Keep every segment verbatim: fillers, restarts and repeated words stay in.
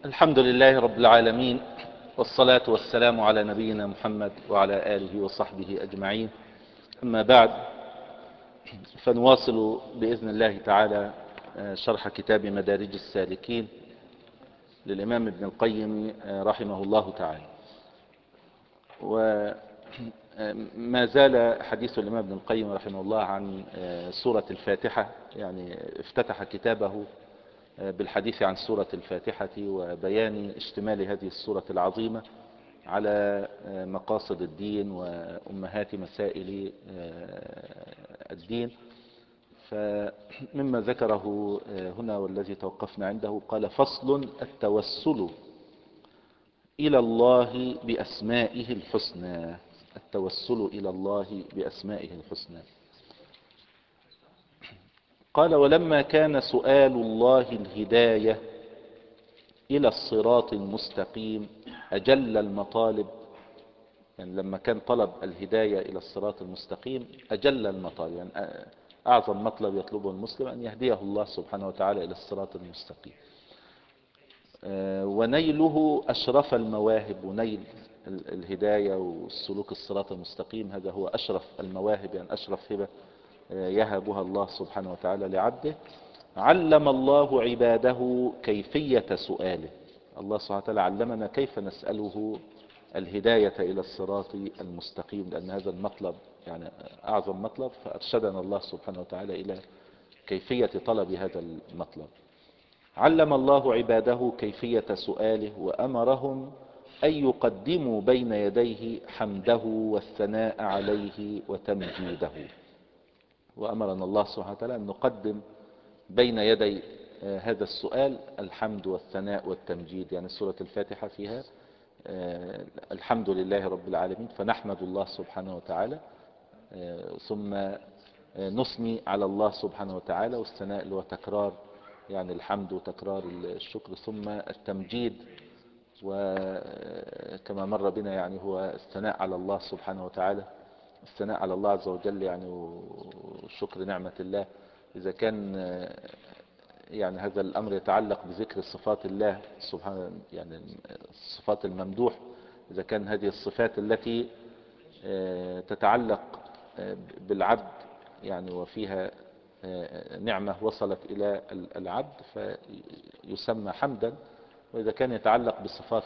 الحمد لله رب العالمين، والصلاة والسلام على نبينا محمد وعلى آله وصحبه أجمعين. أما بعد، فنواصل بإذن الله تعالى شرح كتاب مدارج السالكين للإمام ابن القيم رحمه الله تعالى. وما زال حديث الإمام ابن القيم رحمه الله عن سورة الفاتحة، يعني افتتح كتابه بالحديث عن سورة الفاتحة وبيان اشتمال هذه السورة العظيمة على مقاصد الدين وأمهات مسائل الدين. فمما ذكره هنا والذي توقفنا عنده قال: فصل: التوسل إلى الله بأسمائه الحسنى. التوسل إلى الله بأسمائه الحسنى. قال: ولما كان سؤال الله الهداية إلى الصراط المستقيم أجل المطالب، يعني لما كان طلب الهداية إلى الصراط المستقيم أجل المطالب، يعني أعظم مطلب يطلبه المسلم أن يهديه الله سبحانه وتعالى إلى الصراط المستقيم، ونيله أشرف المواهب. ونيل الهداية والسلوك الصراط المستقيم هذا هو أشرف المواهب، يعني أشرف هبة يهبها الله سبحانه وتعالى لعبده. علم الله عباده كيفية سؤاله. الله سبحانه وتعالى علمنا كيف نسأله الهداية إلى الصراط المستقيم، لأن هذا المطلب يعني أعظم مطلب، فأرشدنا الله سبحانه وتعالى إلى كيفية طلب هذا المطلب. علم الله عباده كيفية سؤاله، وأمرهم أن يقدموا بين يديه حمده والثناء عليه وتمجيده. وأمرنا الله سبحانه وتعالى أن نقدم بين يدي هذا السؤال الحمد والثناء والتمجيد. يعني سورة الفاتحة فيها الحمد لله رب العالمين، فنحمد الله سبحانه وتعالى، ثم نثني على الله سبحانه وتعالى، والثناء اللي هو تكرار يعني الحمد وتكرار الشكر، ثم التمجيد وكما مر بنا يعني هو الثناء على الله سبحانه وتعالى، الثناء على الله عز وجل يعني وشكر نعمة الله. إذا كان يعني هذا الأمر يتعلق بذكر صفات الله سبحانه، يعني الصفات الممدوح، إذا كان هذه الصفات التي تتعلق بالعبد يعني وفيها نعمة وصلت إلى العبد فيسمى حمدا، وإذا كان يتعلق بصفات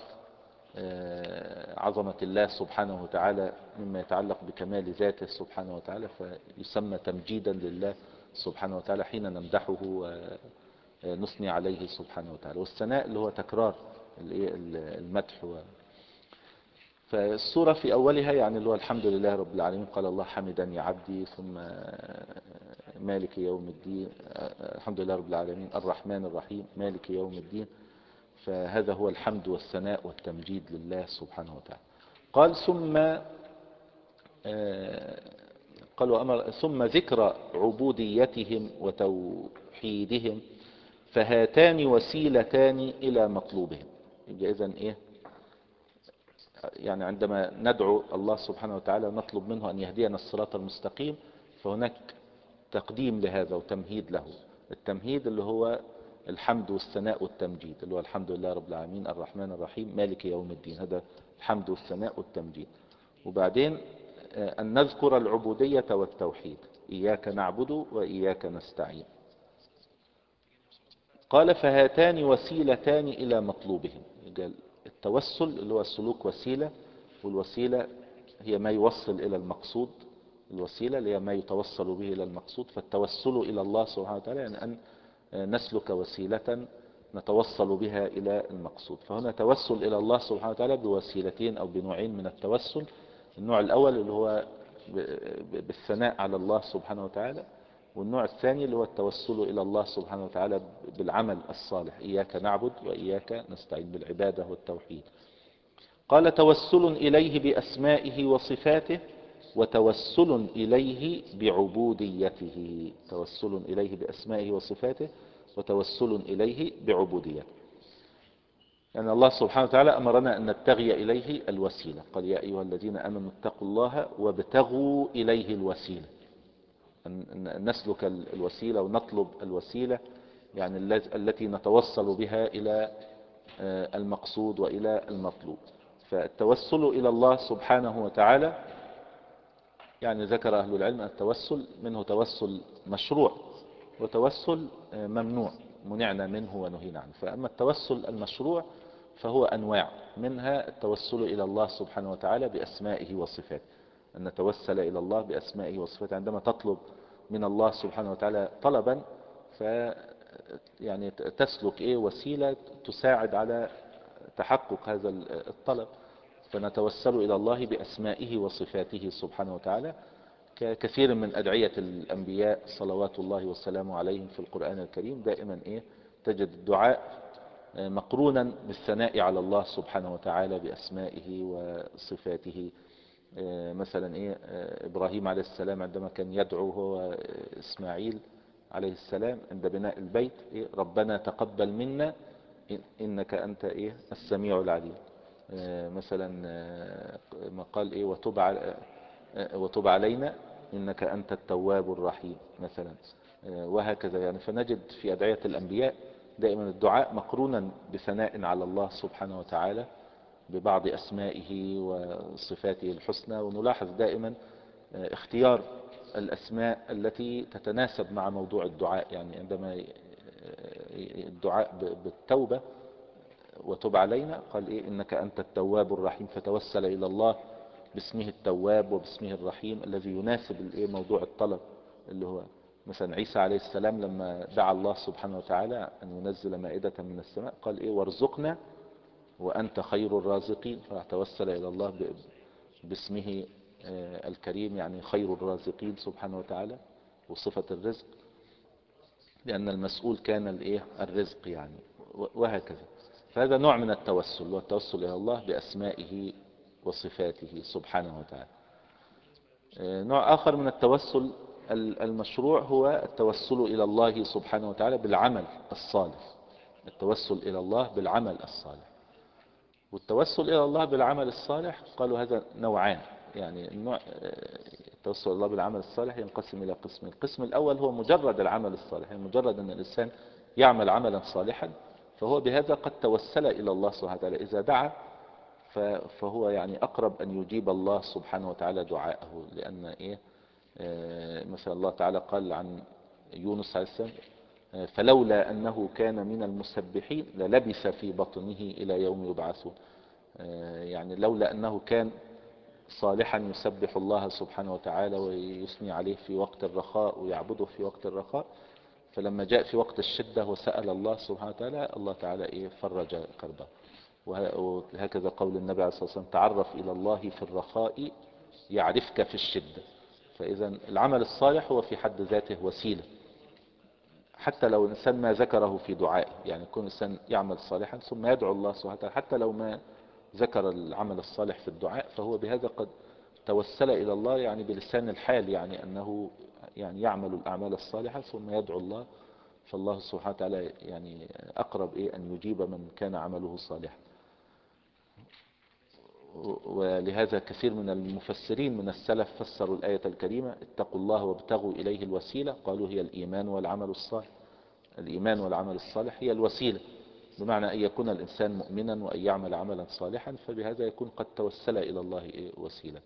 عظمة الله سبحانه وتعالى مما يتعلق بكمال ذاته سبحانه وتعالى فيسمى تمجيدا لله سبحانه وتعالى حين نمدحه ونثني عليه سبحانه وتعالى. والثناء اللي هو تكرار المدح. فالسورة في أولها يعني اللي هو الحمد لله رب العالمين، قال الله حمدني عبدي، ثم مالك يوم الدين، الحمد لله رب العالمين الرحمن الرحيم مالك يوم الدين. فهذا هو الحمد والثناء والتمجيد لله سبحانه وتعالى. قال ثم قال وأمر ثم ذكر عبوديتهم وتوحيدهم، فهاتان وسيلتان إلى مطلوبهم. يبقى إذن إيه؟ يعني عندما ندعو الله سبحانه وتعالى نطلب منه أن يهدينا الصراط المستقيم، فهناك تقديم لهذا وتمهيد له. التمهيد اللي هو الحمد والثناء والتمجيد، اللي هو الحمد لله رب العالمين الرحمن الرحيم مالك يوم الدين، هذا الحمد والثناء والتمجيد. وبعدين أن نذكر العبودية والتوحيد، إياك نعبد وإياك نستعين. قال فهاتان وسيلتان إلى مطلوبهم. التوسل اللي هو السلوك وسيلة، والوسيلة هي ما يوصل إلى المقصود. الوسيلة اللي هي ما يتوصل به إلى المقصود، فالتوسل إلى الله سبحانه وتعالى يعني أن نسلك وسيلة نتوصل بها إلى المقصود. فهنا توسل إلى الله سبحانه وتعالى بوسيلتين أو بنوعين من التوسل. النوع الأول اللي هو بالثناء على الله سبحانه وتعالى، والنوع الثاني اللي هو التوسل إلى الله سبحانه وتعالى بالعمل الصالح، إياك نعبد وإياك نستعين، بالعبادة والتوحيد. قال توسل إليه بأسمائه وصفاته، وتوسل إليه بعبوديته. توسل إليه بأسمائه وصفاته، وتوسل إليه بعبوديته. يعني الله سبحانه وتعالى أمرنا أن نبتغي إليه الوسيلة، قال يا أيها الذين آمنوا اتقوا الله وابتغوا إليه الوسيلة، أن نسلك الوسيلة ونطلب الوسيلة يعني التي نتوصل بها إلى المقصود وإلى المطلوب. فالتوسل إلى الله سبحانه وتعالى، يعني ذكر أهل العلم التوسل منه توسل مشروع وتوسل ممنوع، منعنا منه ونهينا عنه. فأما التوسل المشروع فهو أنواع، منها التوسل إلى الله سبحانه وتعالى بأسمائه وصفاته، أن نتوسل إلى الله بأسمائه وصفاته. عندما تطلب من الله سبحانه وتعالى طلبا، ف يعني تسلك إيه وسيلة تساعد على تحقق هذا الطلب. فنتوسل إلى الله بأسمائه وصفاته سبحانه وتعالى، ككثير من أدعية الأنبياء صلوات الله والسلام عليهم في القرآن الكريم. دائما إيه تجد الدعاء مقرونا بالثناء على الله سبحانه وتعالى بأسمائه وصفاته. مثلا إيه إبراهيم عليه السلام عندما كان يدعو هو إسماعيل عليه السلام عند بناء البيت، إيه ربنا تقبل منا إنك أنت إيه السميع العليم. مثلا ما قال إيه وتب على وتب علينا إنك أنت التواب الرحيم مثلا، وهكذا. يعني فنجد في أدعية الأنبياء دائما الدعاء مقرونا بثناء على الله سبحانه وتعالى ببعض أسمائه وصفاته الحسنى. ونلاحظ دائما اختيار الأسماء التي تتناسب مع موضوع الدعاء. يعني عندما الدعاء بالتوبة وتب علينا قال إيه إنك أنت التواب الرحيم، فتوسل إلى الله باسمه التواب وباسمه الرحيم الذي يناسب الايه موضوع الطلب، اللي هو مثلا عيسى عليه السلام لما دعا الله سبحانه وتعالى أن ينزل مائدة من السماء قال إيه وارزقنا وأنت خير الرازقين، فتوسل إلى الله باسمه الكريم يعني خير الرازقين سبحانه وتعالى وصفة الرزق، لأن المسؤول كان الايه الرزق يعني، وهكذا. فهذا نوع من التوسل، والتوسل إلى الله بأسمائه وصفاته سبحانه وتعالى. نوع آخر من التوسل المشروع هو التوسل إلى الله سبحانه وتعالى بالعمل الصالح. التوسل إلى الله بالعمل الصالح. والتوسل إلى الله بالعمل الصالح قالوا هذا نوعان. يعني النوع التوسل إلى الله بالعمل الصالح ينقسم إلى قسمين. القسم الأول هو مجرد العمل الصالح، يعني مجرد أن الإنسان يعمل عملا صالحا فهو بهذا قد توسل إلى الله سبحانه وتعالى. إذا دعا فهو يعني أقرب أن يجيب الله سبحانه وتعالى دعاءه، لأن إيه مثلا الله تعالى قال عن يونس عليه السلام فلولا أنه كان من المسبحين للبث في بطنه إلى يوم يبعثون. يعني لولا أنه كان صالحا يسبح الله سبحانه وتعالى ويثني عليه في وقت الرخاء ويعبده في وقت الرخاء، فلما جاء في وقت الشدة وسأل الله سبحانه وتعالى الله تعالى إيه فرج كربه. وهكذا قول النبي عليه الصلاة والسلام تعرف إلى الله في الرخاء يعرفك في الشدة. فإذا العمل الصالح هو في حد ذاته وسيلة، حتى لو الإنسان ما ذكره في دعائه. يعني يكون الإنسان يعمل صالحا ثم يدعو الله سبحانه وتعالى، حتى لو ما ذكر العمل الصالح في الدعاء فهو بهذا قد توسل إلى الله يعني بلسان الحال، يعني أنه يعني يعمل الأعمال الصالحة ثم يدعو الله، فالله سبحانه وتعالى يعني أقرب إيه أن يجيب من كان عمله صالحا. ولهذا كثير من المفسرين من السلف فسروا الآية الكريمة اتقوا الله وابتغوا إليه الوسيلة، قالوا هي الإيمان والعمل الصالح. الإيمان والعمل الصالح هي الوسيلة، بمعنى أن يكون الإنسان مؤمنا وأن يعمل عملا صالحا، فبهذا يكون قد توسل إلى الله وسيلة.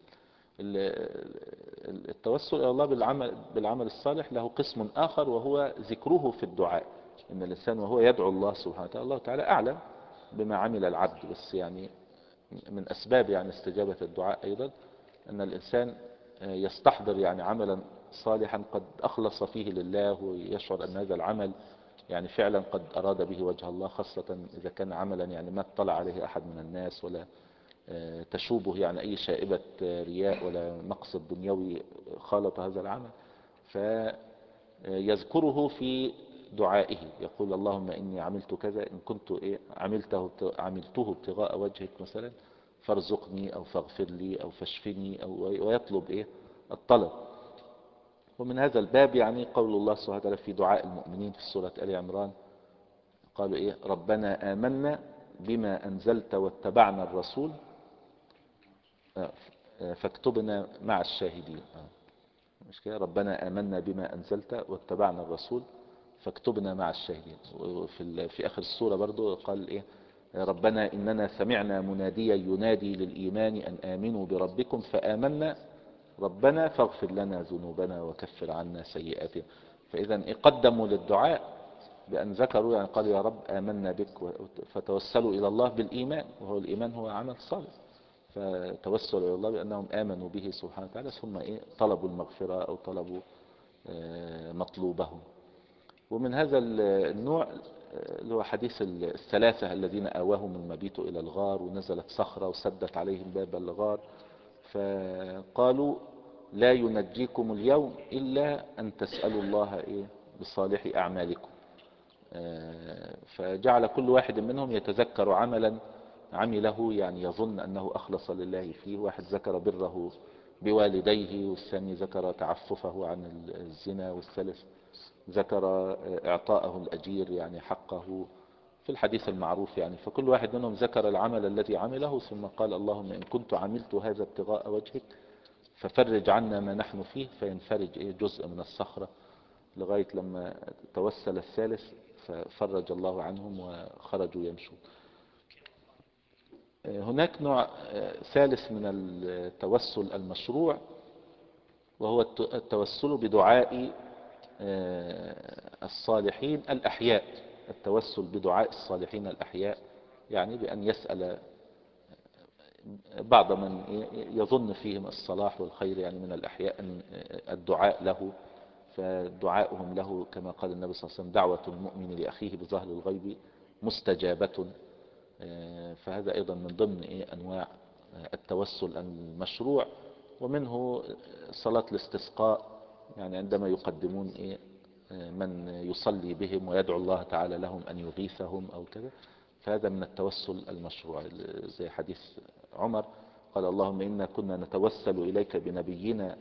التوسل إلى الله بالعمل, بالعمل الصالح له قسم آخر وهو ذكره في الدعاء. إن الإنسان وهو يدعو الله سبحانه وتعالى الله تعالى أعلم بما عمل العبد، بس يعني من أسباب يعني استجابة الدعاء أيضا أن الإنسان يستحضر يعني عملا صالحا قد أخلص فيه لله، ويشعر أن هذا العمل يعني فعلا قد أراد به وجه الله، خاصة إذا كان عملا يعني ما اطلع عليه أحد من الناس ولا تشوبه يعني أي شائبة رياء ولا مقصد دنيوي خالط هذا العمل، فيذكره في دعائه يقول اللهم إني عملت كذا إن كنت إيه عملته عملته ابتغاء وجهك مثلا فارزقني أو فاغفر لي أو فاشفني أو ويطلب إيه الطلب. ومن هذا الباب يعني قول الله سبحانه وتعالى في دعاء المؤمنين في سورة آل عمران قالوا إيه ربنا آمنا بما أنزلت واتبعنا الرسول فاكتبنا مع الشاهدين. مش كده ربنا آمنا بما أنزلت واتبعنا الرسول فاكتبنا مع الشاهدين. وفي في آخر السورة برضو قال إيه ربنا إننا سمعنا مناديا ينادي للإيمان أن آمنوا بربكم فآمنا ربنا فاغفر لنا ذنوبنا وكفر عنا سيئاتنا. فإذا قدموا للدعاء بأن ذكروا، يعني قالوا يا رب آمنا بك، فتوسلوا إلى الله بالإيمان، وهو الإيمان هو عمل صالح، فتوسلوا إلى الله بأنهم آمنوا به سبحانه وتعالى، ثم إيه طلبوا المغفرة أو طلبوا مطلوبهم. ومن هذا النوع اللي هو حديث الثلاثة الذين آواهم المبيت إلى الغار، ونزلت صخرة وسدت عليهم باب الغار، فقالوا لا ينجيكم اليوم إلا أن تسألوا الله إيه بصالح أعمالكم. فجعل كل واحد منهم يتذكر عملا عمله، يعني يظن أنه أخلص لله فيه. واحد ذكر بره بوالديه، والثاني ذكر تعففه عن الزنا، والثالث ذكر إعطاءه الأجير يعني حقه في الحديث المعروف يعني. فكل واحد منهم ذكر العمل الذي عمله، ثم قال اللهم إن كنت عملت هذا ابتغاء وجهك ففرج عنا ما نحن فيه، فينفرج إيه جزء من الصخرة، لغاية لما توسل الثالث ففرج الله عنهم وخرجوا يمشون. هناك نوع ثالث من التوسل المشروع، وهو التوسل بدعاء الصالحين الأحياء. التوسل بدعاء الصالحين الأحياء، يعني بأن يسأل بعض من يظن فيهم الصلاح والخير يعني من الأحياء أن الدعاء له، فدعاؤهم له كما قال النبي صلى الله عليه وسلم دعوة المؤمن لأخيه بظهر الغيب مستجابة. فهذا أيضا من ضمن أنواع التوسل المشروع. ومنه صلاة الاستسقاء، يعني عندما يقدمون من يصلي بهم ويدعو الله تعالى لهم أن يغيثهم أو كذا، فهذا من التوسل المشروع. زي حديث عمر قال اللهم إنا كنا نتوسل إليك بنبينا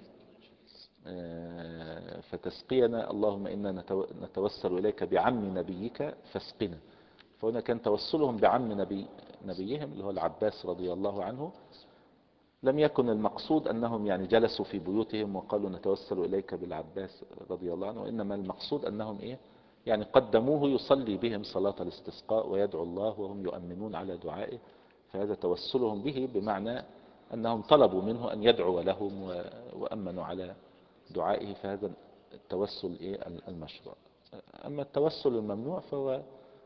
فتسقينا، اللهم إنا نتوسل إليك بعم نبيك فاسقنا. فهنا كان توسلهم بعم نبي نبيهم اللي هو العباس رضي الله عنه. لم يكن المقصود أنهم يعني جلسوا في بيوتهم وقالوا نتوسل إليك بالعباس رضي الله عنه، وإنما المقصود أنهم إيه يعني قدموه يصلي بهم صلاة الاستسقاء ويدعو الله وهم يؤمنون على دعائه. فهذا توسلهم به بمعنى أنهم طلبوا منه أن يدعو لهم وأمنوا على دعائه، فهذا التوسل إيه المشروع. أما التوسل الممنوع فهو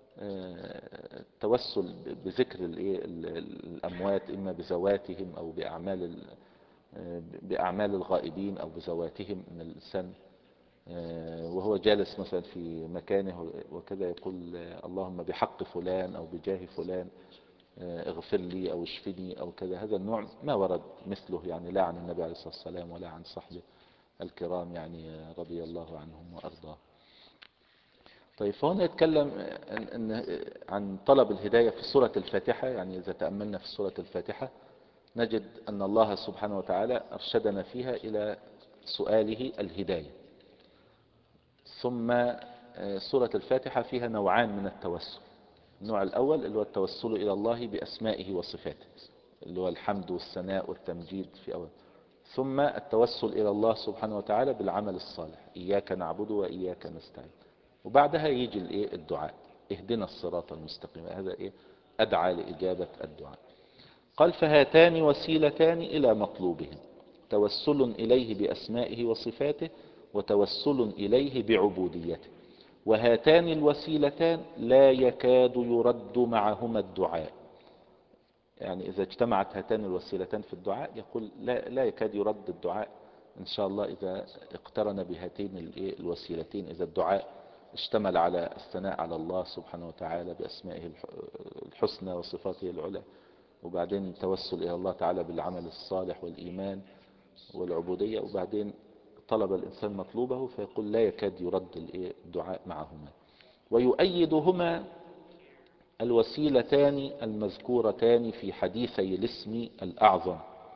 التوسل بذكر الأموات، إما بذواتهم أو بأعمال بأعمال الغائبين أو بذواتهم من الإنسان، وهو جالس مثلا في مكانه وكذا يقول اللهم بحق فلان أو بجاه فلان اغفر لي أو اشفني أو كذا. هذا النوع ما ورد مثله يعني، لا عن النبي عليه الصلاة والسلام ولا عن صحبه الكرام يعني رضي الله عنهم وأرضاه. طيب فهنا يتكلم عن طلب الهداية في سورة الفاتحة. يعني إذا تأملنا في سورة الفاتحة نجد أن الله سبحانه وتعالى أرشدنا فيها إلى سؤاله الهداية. ثم سورة الفاتحة فيها نوعان من التوسل. النوع الأول اللي هو التوسل إلى الله بأسمائه وصفاته، اللي هو الحمد والثناء والتمجيد في أول. ثم التوسل إلى الله سبحانه وتعالى بالعمل الصالح، إياك نعبد وإياك نستعين. وبعدها يجي الايه الدعاء اهدنا الصراط المستقيم. هذا ايه ادعى لاجابة الدعاء. قال فهاتان وسيلتان الى مطلوبهم، توسل اليه باسمائه وصفاته وتوسل اليه بعبوديته، وهاتان الوسيلتان لا يكاد يرد معهما الدعاء. يعني اذا اجتمعت هاتان الوسيلتان في الدعاء يقول لا, لا يكاد يرد الدعاء ان شاء الله اذا اقترن بهاتين الوسيلتين. اذا الدعاء اشتمل على الثناء على الله سبحانه وتعالى بأسمائه الحسنى وصفاته العلى، وبعدين التوسل إلى الله تعالى بالعمل الصالح والإيمان والعبودية، وبعدين طلب الإنسان مطلوبه، فيقول لا يكاد يرد الدعاء معهما. ويؤيدهما الوسيلتان المذكورتان في حديثي الاسم الأعظم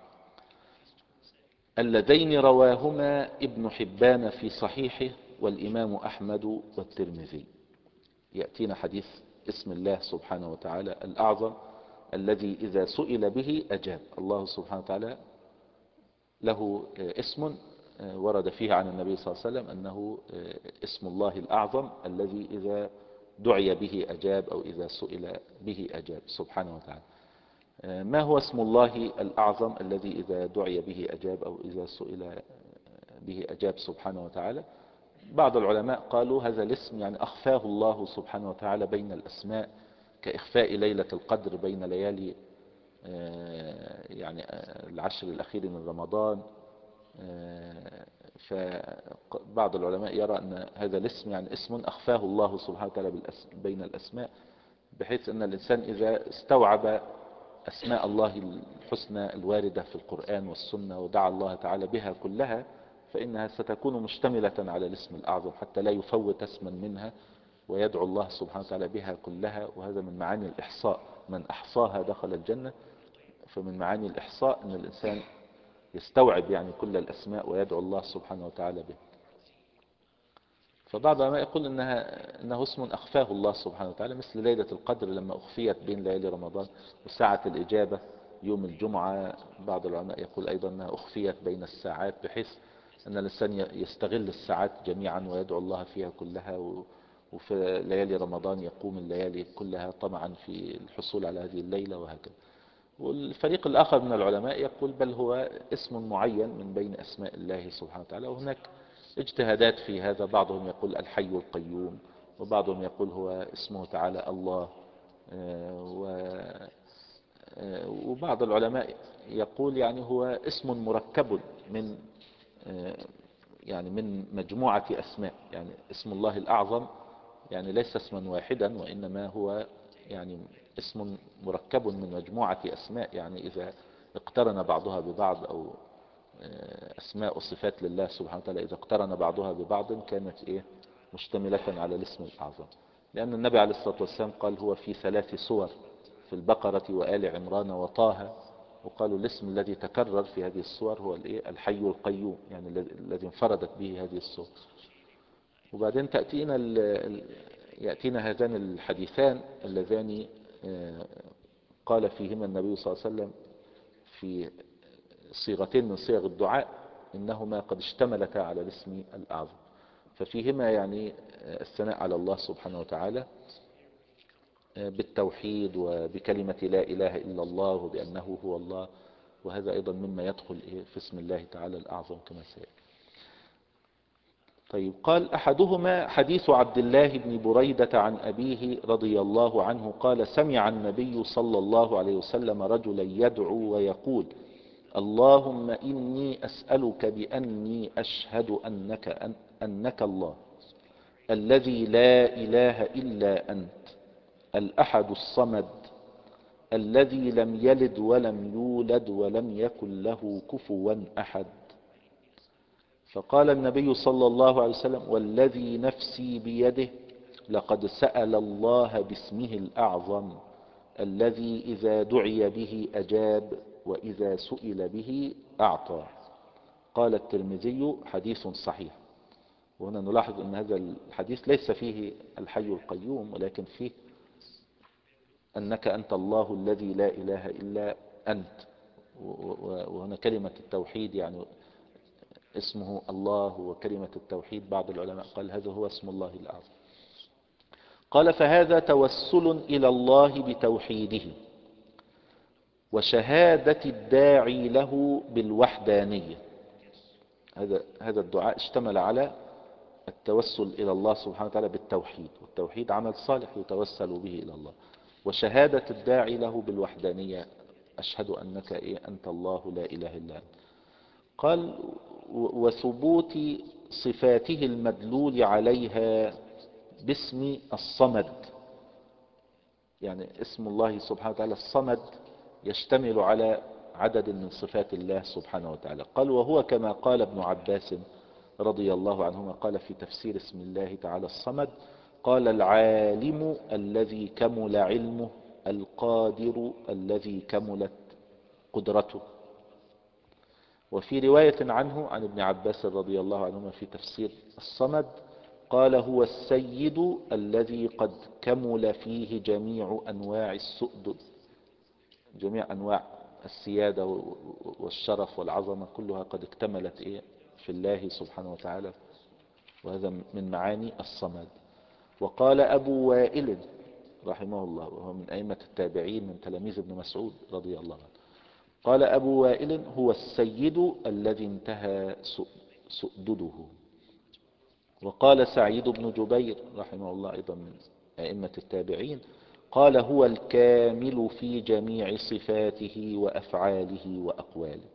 اللذين رواهما ابن حبان في صحيحه والإمام أحمد والترمذي. يأتينا حديث اسم الله سبحانه وتعالى الأعظم الذي إذا سئل به أجاب. الله سبحانه وتعالى له اسم ورد فيه عن النبي صلى الله عليه وسلم أنه اسم الله الأعظم الذي إذا دعي به أجاب أو إذا سئل به أجاب سبحانه وتعالى. ما هو اسم الله الأعظم الذي إذا دعي به أجاب أو إذا سئل به أجاب سبحانه وتعالى؟ بعض العلماء قالوا هذا الاسم يعني أخفاه الله سبحانه وتعالى بين الأسماء، كإخفاء ليلة القدر بين ليالي يعني العشر الأخير من رمضان. فبعض العلماء يرى أن هذا الاسم يعني اسم أخفاه الله سبحانه وتعالى بين الأسماء، بحيث أن الإنسان إذا استوعب أسماء الله الحسنى الواردة في القرآن والسنة ودعا الله تعالى بها كلها، فإنها ستكون مشتملة على الاسم الأعظم حتى لا يفوت اسما منها، ويدعو الله سبحانه وتعالى بها كلها. وهذا من معاني الإحصاء، من أحصاها دخل الجنة. فمن معاني الإحصاء أن الإنسان يستوعب يعني كل الأسماء ويدعو الله سبحانه وتعالى به. فبعض العلماء يقول إنها إنه اسم أخفاه الله سبحانه وتعالى، مثل ليلة القدر لما أخفيت بين ليالي رمضان، وساعة الإجابة يوم الجمعة بعض العلماء يقول أيضا أنها أخفيت بين الساعات، بحيث أن الإنسان يستغل الساعات جميعا ويدعو الله فيها كلها. وفي ليالي رمضان يقوم الليالي كلها طمعا في الحصول على هذه الليلة وهكذا. والفريق الآخر من العلماء يقول بل هو اسم معين من بين أسماء الله سبحانه وتعالى، وهناك اجتهادات في هذا. بعضهم يقول الحي القيوم، وبعضهم يقول هو اسمه تعالى الله، وبعض العلماء يقول يعني هو اسم مركب من يعني من مجموعة أسماء. يعني اسم الله الأعظم يعني ليس اسما واحدا، وإنما هو يعني اسم مركب من مجموعة أسماء. يعني إذا اقترن بعضها ببعض، أو أسماء وصفات لله سبحانه وتعالى إذا اقترن بعضها ببعض كانت إيه مشتملة على الاسم الأعظم. لأن النبي عليه الصلاة والسلام قال هو في ثلاث صور، في البقرة وآل عمران وطه. وقالوا الاسم الذي تكرر في هذه الصور هو الحي القيوم، يعني الذي انفردت به هذه الصور. وبعدين تأتينا يأتينا هذان الحديثان اللذان قال فيهما النبي صلى الله عليه وسلم في صيغتين من صيغ الدعاء إنهما قد اشتملتا على الاسم الأعظم. ففيهما يعني الثناء على الله سبحانه وتعالى بالتوحيد وبكلمة لا إله إلا الله وبأنه هو الله، وهذا أيضا مما يدخل في اسم الله تعالى الأعظم كما سيأتي. طيب، قال أحدهما حديث عبد الله بن بريدة عن أبيه رضي الله عنه قال سمع النبي صلى الله عليه وسلم رجلا يدعو ويقول اللهم إني أسألك بأني أشهد أنك, أن أنك الله الذي لا إله إلا أنت الأحد الصمد الذي لم يلد ولم يولد ولم يكن له كفوا أحد. فقال النبي صلى الله عليه وسلم والذي نفسي بيده لقد سأل الله باسمه الأعظم الذي إذا دعي به أجاب وإذا سئل به أعطى. قال الترمذي حديث صحيح. وهنا نلاحظ أن هذا الحديث ليس فيه الحي القيوم، ولكن فيه أنك أنت الله الذي لا إله إلا أنت. وهنا كلمة التوحيد يعني اسمه الله وكلمة التوحيد بعض العلماء قال هذا هو اسم الله الأعظم. قال فهذا توسل إلى الله بتوحيده وشهادة الداعي له بالوحدانية. هذا هذا الدعاء اشتمل على التوسل إلى الله سبحانه وتعالى بالتوحيد، والتوحيد عمل صالح يتوسل به إلى الله، وشهادة الداعي له بالوحدانية أشهد أنك إيه أنت الله لا إله إلا أنت. قال وثبوت صفاته المدلول عليها باسم الصمد. يعني اسم الله سبحانه وتعالى الصمد يشتمل على عدد من صفات الله سبحانه وتعالى. قال وهو كما قال ابن عباس رضي الله عنهما قال في تفسير اسم الله تعالى الصمد قال العالم الذي كمل علمه القادر الذي كملت قدرته. وفي رواية عنه عن ابن عباس رضي الله عنهما في تفسير الصمد قال هو السيد الذي قد كمل فيه جميع أنواع السؤدد، جميع أنواع السيادة والشرف والعظمة كلها قد اكتملت إيه في الله سبحانه وتعالى. وهذا من معاني الصمد. وقال أبو وائل رحمه الله وهو من أئمة التابعين من تلاميذ ابن مسعود رضي الله عنه، قال أبو وائل: هو السيد الذي انتهى سؤدده. وقال سعيد بن جبير رحمه الله أيضا من أئمة التابعين، قال: هو الكامل في جميع صفاته وأفعاله وأقواله.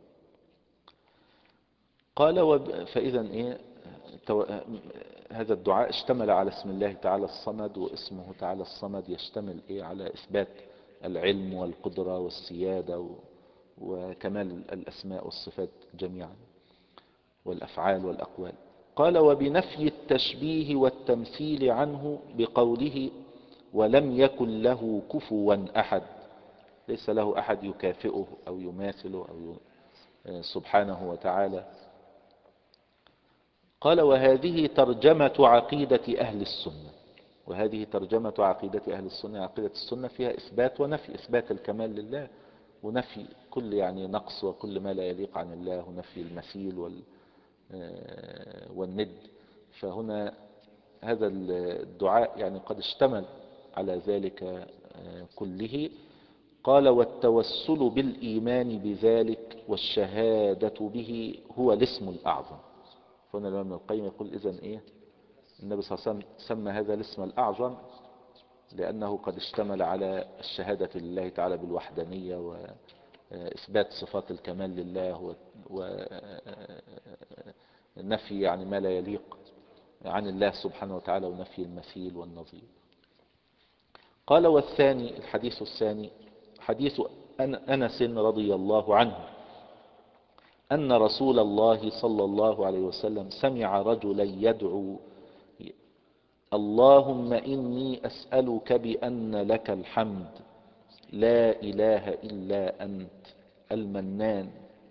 قال وب... فإذا إيه تو... هذا الدعاء اشتمل على اسم الله تعالى الصمد، واسمه تعالى الصمد يشتمل إيه على إثبات العلم والقدرة والسيادة و... وكمال الأسماء والصفات جميعا والأفعال والأقوال. قال: وبنفي التشبيه والتمثيل عنه بقوله: ولم يكن له كفوا أحد، ليس له أحد يكافئه أو يماثله أو ي... سبحانه وتعالى. قال: وهذه ترجمة عقيدة أهل السنة، وهذه ترجمة عقيدة أهل السنة. عقيدة السنة فيها إثبات ونفي، إثبات الكمال لله ونفي كل يعني نقص وكل ما لا يليق عن الله، ونفي المثيل وال والند. فهنا هذا الدعاء يعني قد اشتمل على ذلك كله. قال: والتوسل بالإيمان بذلك والشهادة به هو الاسم الأعظم. فهنا الإمام ابن القيم يقول: إذن إيه النبي صلى الله عليه وسلم سمى هذا الاسم الأعظم لأنه قد اشتمل على الشهادة لله تعالى بالوحدانية وإثبات صفات الكمال لله ونفي يعني ما لا يليق عن الله سبحانه وتعالى ونفي المثيل والنظير. قال: والثاني الحديث الثاني حديث أنس رضي الله عنه أن رسول الله صلى الله عليه وسلم سمع رجلا يدعو: اللهم إني أسألك بأن لك الحمد لا إله إلا أنت المنان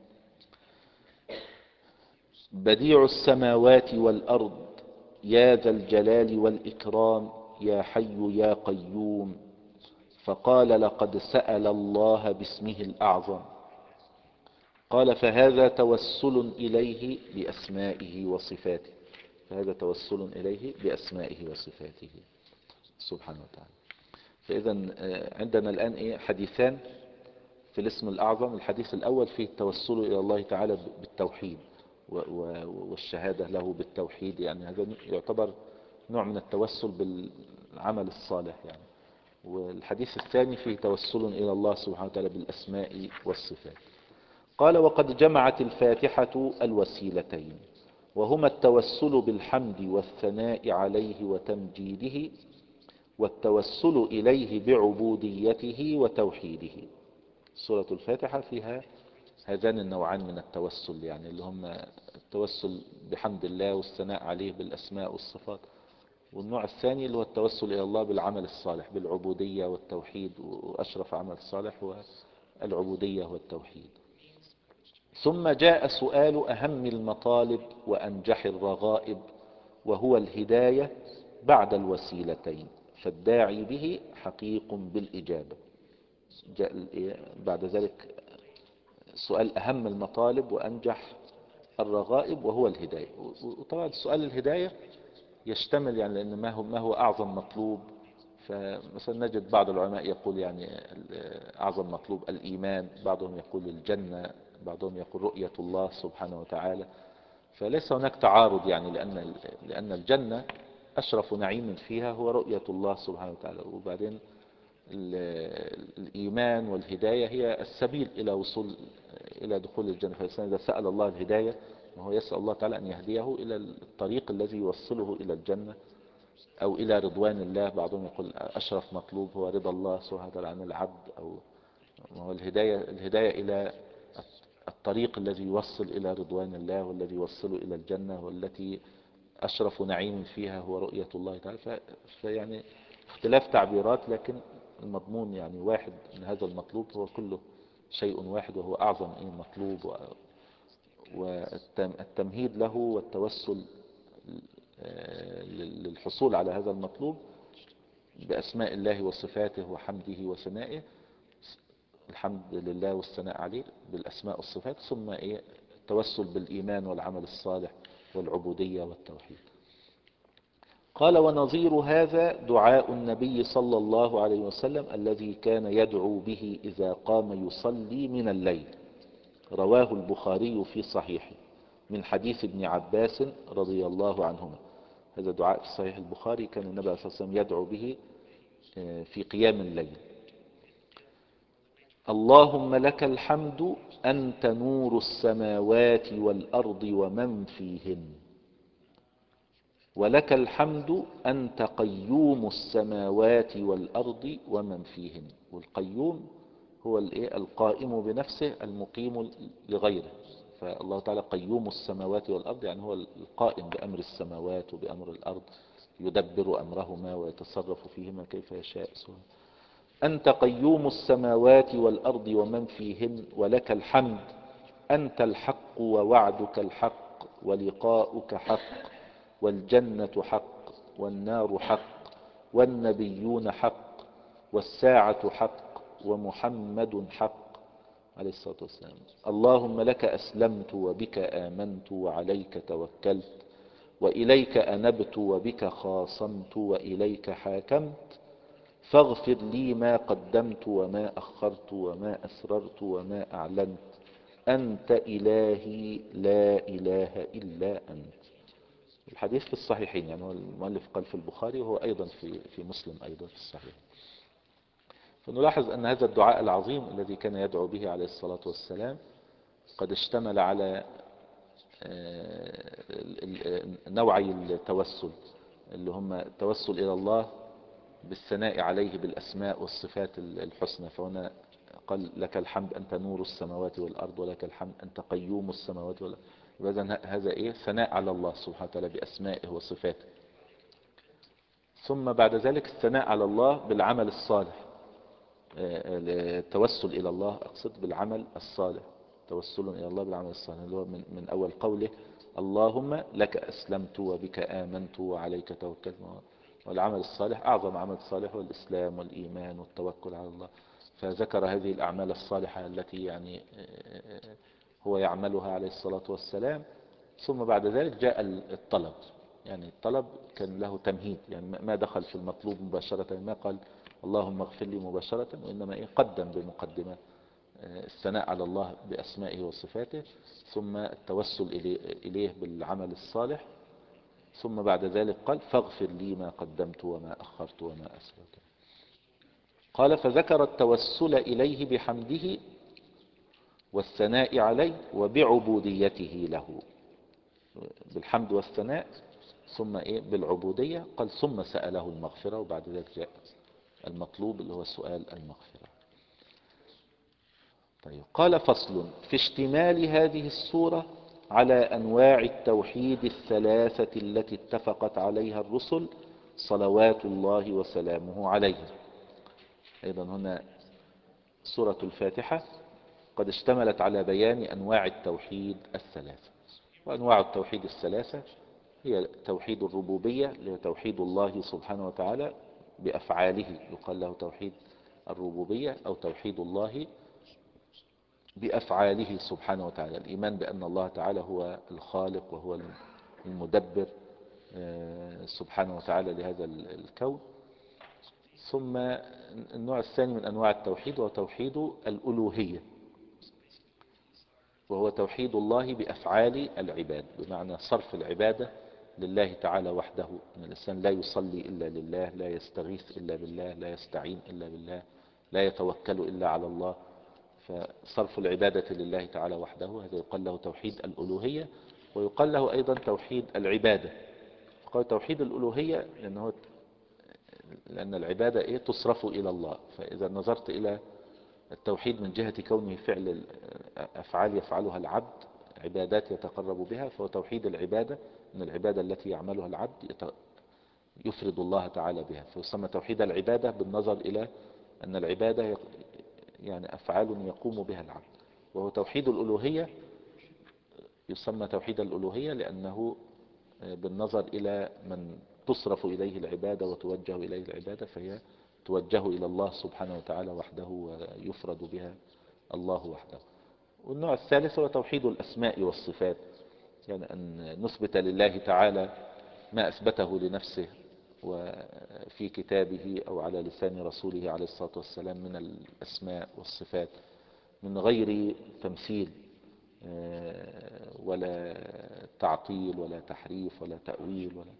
بديع السماوات والأرض يا ذا الجلال والإكرام يا حي يا قيوم. فقال: لقد سأل الله باسمه الأعظم. قال: فهذا توسل إليه بأسمائه وصفاته، فهذا توسل إليه بأسمائه وصفاته سبحانه وتعالى. فإذا عندنا الآن إيه حديثان في الاسم الأعظم. الحديث الأول فيه التوسل إلى الله تعالى بالتوحيد والشهادة له بالتوحيد، يعني هذا يعتبر نوع من التوسل بالعمل الصالح يعني. والحديث الثاني فيه توسل إلى الله سبحانه وتعالى بالأسماء والصفات. قال: وقد جمعت الفاتحة الوسيلتين، وهما التوسل بالحمد والثناء عليه وتمجيده، والتوسل إليه بعبوديته وتوحيده. سورة الفاتحة فيها هذان النوعان من التوسل، يعني اللي هم التوسل بحمد الله والثناء عليه بالأسماء والصفات، والنوع الثاني اللي هو التوسل إلى الله بالعمل الصالح بالعبودية والتوحيد، وأشرف عمل صالح هو العبودية والتوحيد. ثم جاء سؤال أهم المطالب وأنجح الرغائب، وهو الهداية بعد الوسيلتين، فالداعي به حقيق بالإجابة. جاء بعد ذلك سؤال أهم المطالب وأنجح الرغائب وهو الهداية. وطبعا سؤال الهداية يشتمل يعني لأن ما هو, ما هو أعظم مطلوب. فمثلا نجد بعض العلماء يقول يعني أعظم مطلوب الإيمان، بعضهم يقول الجنة، بعضهم يقول رؤية الله سبحانه وتعالى. فليس هناك تعارض يعني، لأن لأن الجنة أشرف نعيم فيها هو رؤية الله سبحانه وتعالى. وبعدين الإيمان والهداية هي السبيل إلى وصول إلى دخول الجنة. فالإنسان إذا سأل الله الهداية وهو يسأل الله تعالى أن يهديه إلى الطريق الذي يوصله إلى الجنة أو إلى رضوان الله. بعضهم يقول أشرف مطلوب هو رضا الله سبحانه وتعالى عن العبد، أو هو الهداية الهداية إلى الطريق الذي يوصل إلى رضوان الله والذي يوصله إلى الجنة، والتي أشرف نعيم فيها هو رؤية الله تعالى. فيعني اختلاف تعبيرات، لكن المضمون يعني واحد من هذا المطلوب هو كله شيء واحد، وهو أعظم أي مطلوب، والتمهيد له والتوسل للحصول على هذا المطلوب بأسماء الله وصفاته وحمده وثنائه. الحمد لله والثناء عليه بالأسماء والصفات، ثم إيه التوسل بالإيمان والعمل الصالح والعبودية والتوحيد. قال ونظير هذا دعاء النبي صلى الله عليه وسلم الذي كان يدعو به إذا قام يصلي من الليل، رواه البخاري في صحيحه من حديث ابن عباس رضي الله عنهما. هذا دعاء في صحيح البخاري كان النبي صلى الله عليه وسلم يدعو به في قيام الليل: اللهم لك الحمد أنت نور السماوات والأرض ومن فيهن، ولك الحمد أنت قيوم السماوات والأرض ومن فيهن. والقيوم هو القائم بنفسه المقيم لغيره، فالله تعالى قيوم السماوات والأرض، يعني هو القائم بأمر السماوات وبأمر الأرض، يدبر أمرهما ويتصرف فيهما كيف يشاء. أنت قيوم السماوات والأرض ومن فيهن، ولك الحمد أنت الحق ووعدك الحق ولقاؤك حق والجنة حق والنار حق والنبيون حق والساعة حق ومحمد حق عليه الصلاة والسلام. اللهم لك أسلمت وبك آمنت وعليك توكلت وإليك أنبت وبك خاصمت وإليك حاكمت، فاغفر لي ما قدمت وما أخرت وما أسررت وما أعلنت، أنت إلهي لا إله إلا أنت. الحديث في الصحيحين، يعني هو المؤلف قال في البخاري وهو أيضا في في مسلم أيضا في الصحيح. فنلاحظ أن هذا الدعاء العظيم الذي كان يدعو به عليه الصلاة والسلام قد اشتمل على نوعي التوسل، اللي هم التوسل إلى الله بالثناء عليه بالأسماء والصفات الحسنى. فهنا قال لك الحمد أنت نور السماوات والأرض ولك الحمد أنت قيوم السماوات والأرض. إذن هذا إيه؟ ثناء على الله سبحانه وتعالى بأسمائه وصفاته. ثم بعد ذلك الثناء على الله بالعمل الصالح، التوسل إلى الله أقصد بالعمل الصالح، توسل إلى الله بالعمل الصالح، اللي هو من, من أول قوله اللهم لك أسلمت وبك آمنت وعليك توكلت. والعمل الصالح أعظم عمل صالح هو الإسلام والإيمان والتوكل على الله. فذكر هذه الأعمال الصالحة التي يعني هو يعملها عليه الصلاة والسلام. ثم بعد ذلك جاء الطلب، يعني الطلب كان له تمهيد، يعني ما دخل في المطلوب مباشرة، ما قال اللهم اغفر لي مباشرة، وإنما إيه قدم بمقدمة الثناء على الله بأسمائه وصفاته، ثم التوسل إليه بالعمل الصالح، ثم بعد ذلك قال فاغفر لي ما قدمت وما أخرت وما أسررت. قال فذكر التوسل إليه بحمده والثناء عليه وبعبوديته له، بالحمد والثناء ثم إيه بالعبودية. قال ثم سأله المغفرة، وبعد ذلك جاء المطلوب اللي هو سؤال المغفرة. طيب قال فصل في اشتمال هذه السورة على أنواع التوحيد الثلاثة التي اتفقت عليها الرسل صلوات الله وسلامه عليهم. أيضا هنا سورة الفاتحة قد اشتملت على بيان أنواع التوحيد الثلاثة. وأنواع التوحيد الثلاثة هي توحيد الربوبية اللي هو توحيد الله سبحانه وتعالى بأفعاله، يقال له توحيد الربوبية أو توحيد الله بأفعاله سبحانه وتعالى، الإيمان بأن الله تعالى هو الخالق وهو المدبر سبحانه وتعالى لهذا الكون. ثم النوع الثاني من أنواع التوحيد هو توحيد الألوهية، وهو توحيد الله بأفعال العباد، بمعنى صرف العبادة لله تعالى وحده، أن الإنسان لا يصلي إلا لله، لا يستغيث إلا بالله، لا يستعين إلا بالله، لا يتوكل إلا على الله. فصرف العبادة لله تعالى وحده هذا يقال له توحيد الألوهية، ويقال له أيضا توحيد العبادة. قال توحيد الألوهية لأنه لأن العبادة إيه تصرف إلى الله، فإذا نظرت إلى التوحيد من جهة كونه فعل أفعال يفعلها العبد، عبادات يتقرب بها، فهو توحيد العبادة، من العبادة التي يعملها العبد يفرد الله تعالى بها، فيسمى توحيد العبادة بالنظر إلى أن العبادة يعني أفعال يقوم بها العبد. وهو توحيد الألوهية يسمى توحيد الألوهية لأنه بالنظر إلى من تصرف إليه العبادة وتوجه إليه العبادة، فهي توجه إلى الله سبحانه وتعالى وحده ويفرد بها الله وحده. والنوع الثالث هو توحيد الأسماء والصفات، يعني أن نثبت لله تعالى ما أثبته لنفسه وفي كتابه أو على لسان رسوله عليه الصلاة والسلام من الأسماء والصفات من غير تمثيل ولا تعطيل ولا تحريف ولا تأويل ولا.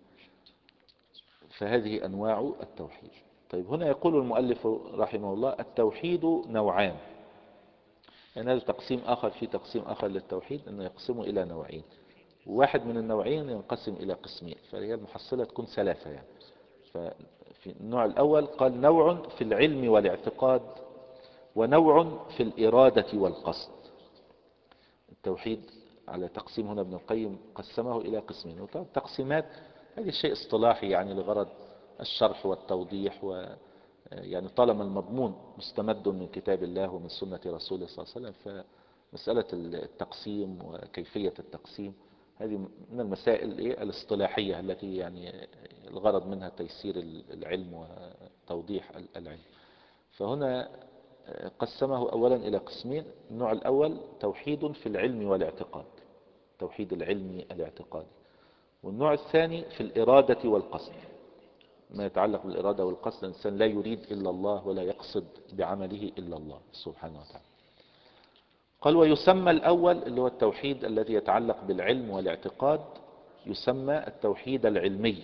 فهذه أنواع التوحيد. طيب هنا يقول المؤلف رحمه الله التوحيد نوعان، يعني هذا تقسيم آخر في تقسيم آخر للتوحيد أنه يقسمه إلى نوعين، واحد من النوعين ينقسم إلى قسمين، فهي المحصلة تكون ثلاثة يعني. ففي النوع الأول قال نوع في العلم والاعتقاد ونوع في الإرادة والقصد. التوحيد على تقسيم هنا ابن القيم قسمه إلى قسمين، وطبعا التقسيمات هذه شيء اصطلاحي يعني لغرض الشرح والتوضيح، و يعني طالما المضمون مستمد من كتاب الله ومن سنة رسوله صلى الله عليه وسلم، فمسألة التقسيم وكيفية التقسيم هذه من المسائل الاصطلاحية التي يعني الغرض منها تيسير العلم وتوضيح العلم. فهنا قسمه أولا إلى قسمين. النوع الأول توحيد في العلم والاعتقاد، توحيد العلمي الاعتقادي. والنوع الثاني في الإرادة والقصد، ما يتعلق بالإرادة والقصد، الإنسان لا يريد إلا الله ولا يقصد بعمله إلا الله سبحانه وتعالى. قال ويسمى الأول اللي هو التوحيد الذي يتعلق بالعلم والاعتقاد يسمى التوحيد العلمي،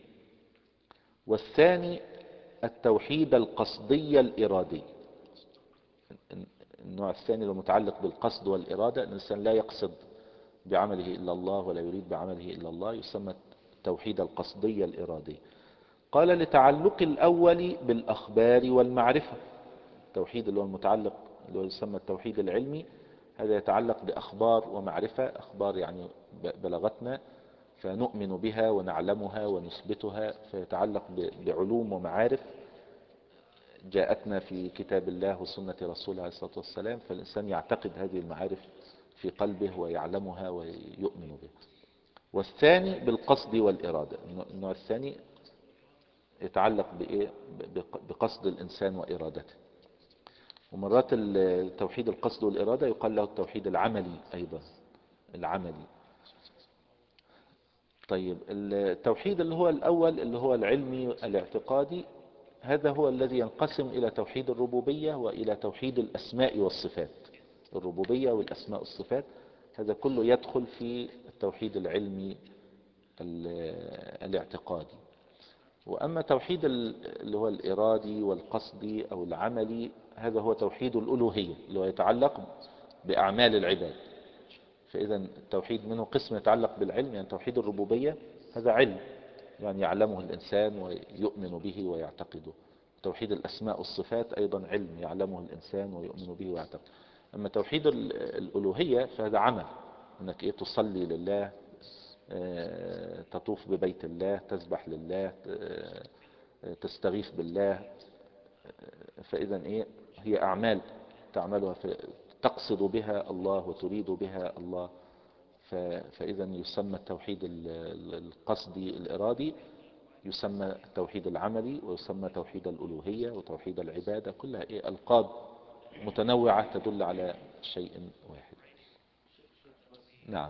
والثاني التوحيد القصدي الإرادي. النوع الثاني اللي متعلق بالقصد والإرادة، الإنسان لا يقصد بعمله إلا الله ولا يريد بعمله إلا الله، يسمى التوحيد القصدي الإرادي. قال لتعلق الأول بالأخبار والمعرفة، التوحيد اللي هو المتعلق اللي هو يسمى التوحيد العلمي، هذا يتعلق بأخبار ومعرفة. أخبار يعني بلغتنا فنؤمن بها ونعلمها ونثبتها، فيتعلق بعلوم ومعارف جاءتنا في كتاب الله وسنة رسوله عليه الصلاة والسلام، فالإنسان يعتقد هذه المعارف في قلبه ويعلمها ويؤمن بها. والثاني بالقصد والإرادة، النوع الثاني يتعلق بإيه؟ بقصد الإنسان وإرادته. ومرات التوحيد القصد والإرادة يقال له التوحيد العملي أيضا، العملي. طيب التوحيد اللي هو الأول اللي هو العلمي الاعتقادي، هذا هو الذي ينقسم إلى توحيد الربوبية وإلى توحيد الأسماء والصفات. الربوبية والأسماء والصفات هذا كله يدخل في التوحيد العلمي الاعتقادي. وأما توحيد اللي هو الإرادي والقصدي أو العملي، هذا هو توحيد الألوهية اللي هو يتعلق بأعمال العباد. فإذا التوحيد منه قسم يتعلق بالعلم، يعني توحيد الربوبية هذا علم يعني يعلمه الإنسان ويؤمن به ويعتقده. توحيد الأسماء والصفات أيضا علم يعلمه الإنسان ويؤمن به ويعتقده. أما توحيد الألوهية فهذا عمل، أنك إيه تصلي لله، تطوف ببيت الله، تسبح لله، تستغيث بالله. فإذا إيه هي أعمال تعملها تقصد بها الله وتريد بها الله. فإذا يسمى التوحيد القصدي الإرادي، يسمى التوحيد العملي، ويسمى توحيد الألوهية وتوحيد العبادة، كلها إيه ألقاب متنوعة تدل على شيء واحد. نعم.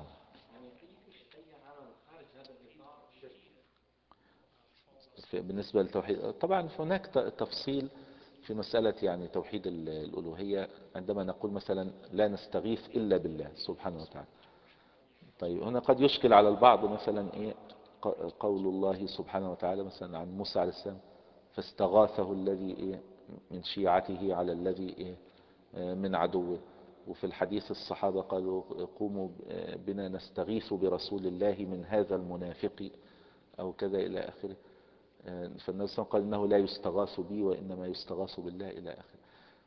بالنسبة للتوحيد طبعا هناك تفصيل في مسألة يعني توحيد الألوهية، عندما نقول مثلا لا نستغيث إلا بالله سبحانه وتعالى. طيب هنا قد يشكل على البعض مثلا إيه قول الله سبحانه وتعالى مثلا عن موسى عليه السلام فاستغاثه الذي إيه من شيعته على الذي إيه من عدوه. وفي الحديث الصحابة قالوا قوموا بنا نستغيث برسول الله من هذا المنافق أو كذا إلى آخره. فالنبي صلى الله عليه وسلم قال إنه لا يستغاث بي وإنما يستغاث بالله إلى آخره.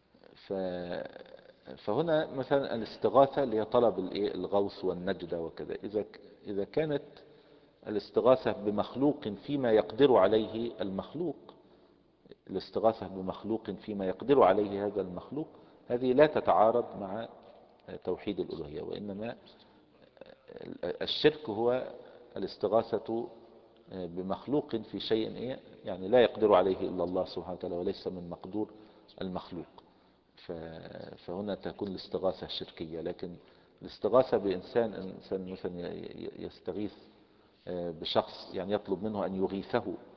فهنا مثلا الاستغاثة اللي هي طلب الغوث والنجدة وكذا، إذا إذا كانت الاستغاثة بمخلوق فيما يقدر عليه المخلوق، الاستغاثة بمخلوق فيما يقدر عليه هذا المخلوق، هذه لا تتعارض مع توحيد الألوهية. وإنما الشرك هو الاستغاثة بمخلوق في شيء إيه يعني لا يقدر عليه إلا الله سبحانه وتعالى وليس من مقدور المخلوق. فهنا تكون الاستغاثة شركية. لكن الاستغاثة بإنسان إنسان مثلا يستغيث بشخص يعني يطلب منه أن يغيثه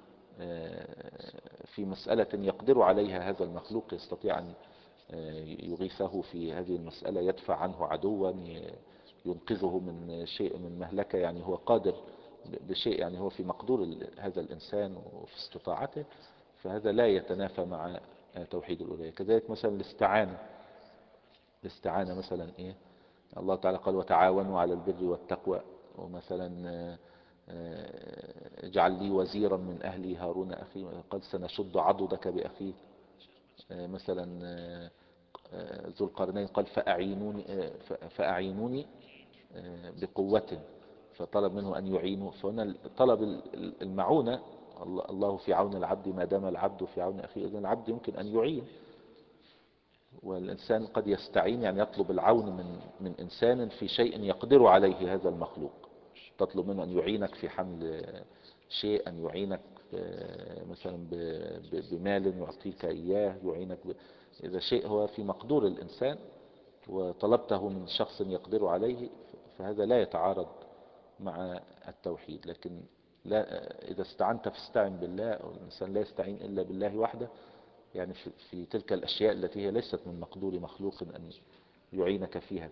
في مسألة يقدر عليها هذا المخلوق، يستطيع أن يغيثه في هذه المسألة، يدفع عنه عدوا، ينقذه من شيء من مهلكة، يعني هو قادر بشيء، يعني هو في مقدور هذا الإنسان وفي استطاعته، فهذا لا يتنافى مع توحيد الألوهية. كذلك مثلا الاستعانة، الاستعانة مثلا إيه؟ الله تعالى قال وتعاونوا على البر والتقوى، ومثلا اجعل لي وزيرا من أهلي هارون أخي، قال سنشد عضدك بأخيك. مثلا ذو القرنين قال فأعينوني, فأعينوني بقوة، فطلب منه أن يعينه، فهنا طلب المعونة، الله في عون العبد ما دام العبد في عون أخيه، إذن العبد يمكن أن يعين، والإنسان قد يستعين، يعني يطلب العون من من إنسان في شيء يقدر عليه هذا المخلوق، تطلب منه أن يعينك في حمل شيء، أن يعينك مثلا بمال يعطيك إياه، يعينك ب... إذا شيء هو في مقدور الإنسان وطلبته من شخص يقدر عليه، فهذا لا يتعارض مع التوحيد. لكن لا، إذا استعنت فاستعن بالله، أو الإنسان لا يستعين إلا بالله وحده، يعني في, في تلك الأشياء التي هي ليست من مقدور مخلوق أن يعينك فيها.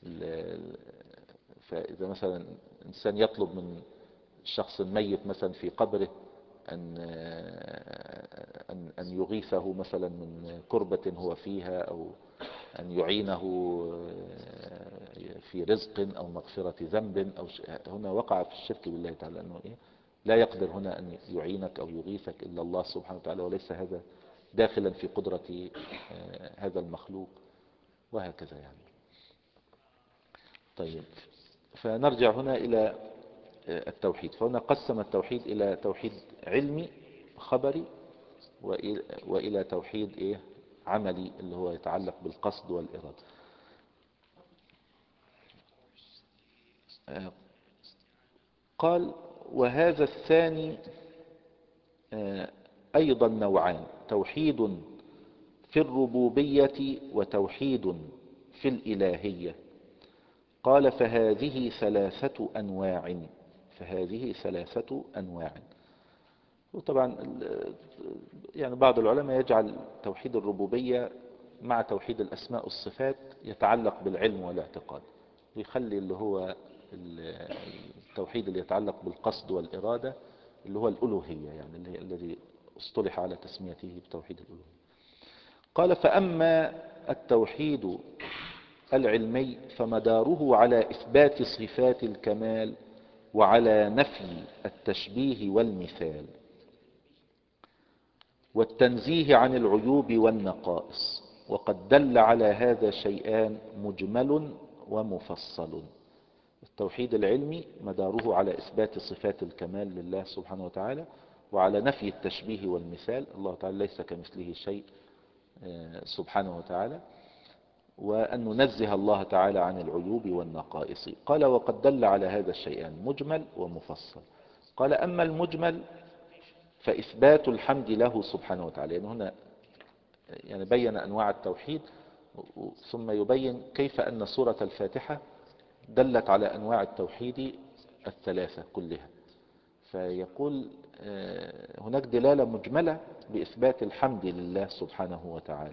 فإذا مثلا إنسان يطلب من شخص ميت مثلا في قبره أن أن أن يغيثه مثلا من كربة هو فيها، أو أن يعينه في رزق أو مغفرة ذنب، أو هنا وقع في الشرك بالله تعالى، أنه إيه؟ لا يقدر هنا أن يعينك أو يغيثك إلا الله سبحانه وتعالى، وليس هذا داخلا في قدرة هذا المخلوق، وهكذا يعني. طيب، فنرجع هنا إلى التوحيد. فهنا قسم التوحيد إلى توحيد علمي خبري، وإلى توحيد إيه؟ عملي، اللي هو يتعلق بالقصد والإرادة. قال وهذا الثاني أيضا نوعان، توحيد في الربوبية وتوحيد في الإلهية. قال فهذه ثلاثة أنواع، فهذه ثلاثة أنواع. وطبعا يعني بعض العلماء يجعل توحيد الربوبية مع توحيد الأسماء والصفات يتعلق بالعلم والاعتقاد، ويخلي اللي هو التوحيد اللي يتعلق بالقصد والإرادة اللي هو الألوهية، يعني الذي اصطلح على تسميته بتوحيد الألوهية. قال فأما التوحيد العلمي فمداره على إثبات صفات الكمال وعلى نفي التشبيه والمثال والتنزيه عن العيوب والنقائص. وقد دل على هذا شيئان مجمل ومفصل. التوحيد العلمي مداره على إثبات صفات الكمال لله سبحانه وتعالى، وعلى نفي التشبيه والمثال، الله تعالى ليس كمثله شيء سبحانه وتعالى، وأن ننزه الله تعالى عن العيوب والنقائص. قال وقد دل على هذا الشيئان مجمل ومفصل. قال أما المجمل فإثبات الحمد له سبحانه وتعالى، يعني هنا يعني بين أنواع التوحيد، ثم يبين كيف أن سورة الفاتحة دلت على أنواع التوحيد الثلاثة كلها. فيقول هناك دلالة مجملة بإثبات الحمد لله سبحانه وتعالى.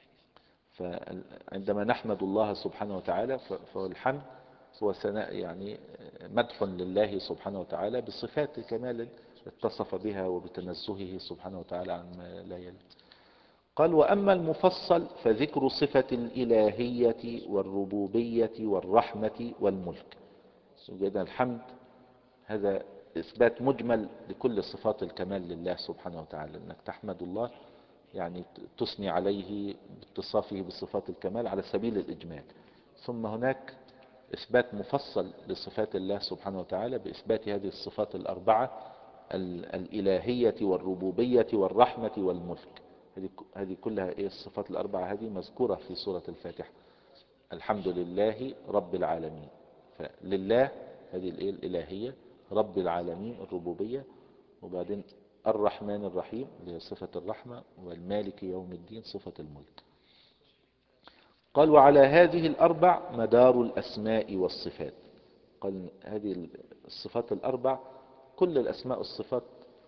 فعندما نحمد الله سبحانه وتعالى فالحمد هو ثناء، يعني مدح لله سبحانه وتعالى بصفات كمال اتصف بها وبتنزهه سبحانه وتعالى عما لا يليق. قال وأما المفصل فذكر صفة الإلهية والربوبية والرحمة والملك. إذن الحمد هذا إثبات مجمل لكل صفات الكمال لله سبحانه وتعالى، أنك تحمد الله يعني تثني عليه باتصافه بصفات الكمال على سبيل الإجمال. ثم هناك إثبات مفصل لصفات الله سبحانه وتعالى بإثبات هذه الصفات الأربعة، الإلهية والربوبية والرحمة والملك. هذه كلها إيه؟ الصفات الأربعة هذه مذكورة في سورة الفاتحة. الحمد لله رب العالمين، فلله هذه الإيه؟ الإلهية، رب العالمين الربوبية، وبعدين الرحمن الرحيم اللي هي صفة الرحمة، والمالك يوم الدين صفة الملك. قال وعلى هذه الأربع مدار الأسماء والصفات. قال هذه الصفات الأربع كل الأسماء والصفات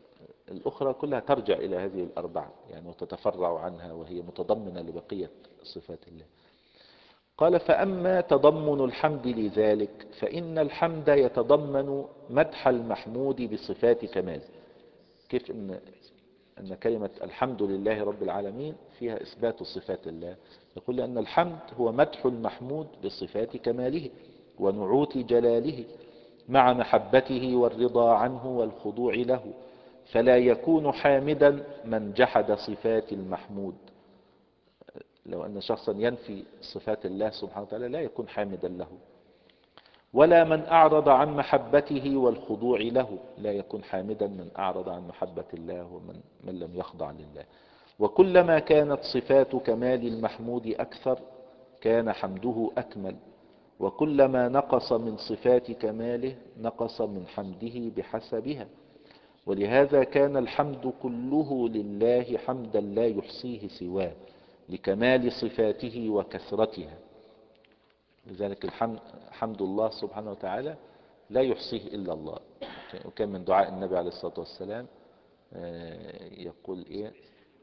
الأخرى كلها ترجع إلى هذه الأربعة يعني وتتفرع عنها وهي متضمنة لبقية صفات الله. قال فأما تضمن الحمد لذلك فإن الحمد يتضمن مدح المحمود بصفات كمال. كيف إن, أن كلمة الحمد لله رب العالمين فيها إثبات صفات الله، يقول لأن الحمد هو مدح المحمود بصفات كماله ونعوت جلاله مع محبته والرضا عنه والخضوع له، فلا يكون حامدا من جحد صفات المحمود. لو أن شخصا ينفي صفات الله سبحانه وتعالى لا يكون حامدا له. ولا من أعرض عن محبته والخضوع له، لا يكون حامدا من أعرض عن محبة الله ومن من لم يخضع لله. وكلما كانت صفات كمال المحمود أكثر كان حمده أكمل، وكلما نقص من صفات كماله نقص من حمده بحسبها. ولهذا كان الحمد كله لله حمدا لا يحصيه سواه لكمال صفاته وكثرتها. لذلك الحمد حمد الله سبحانه وتعالى لا يحصيه إلا الله. وكان من دعاء النبي عليه الصلاة والسلام يقول إيه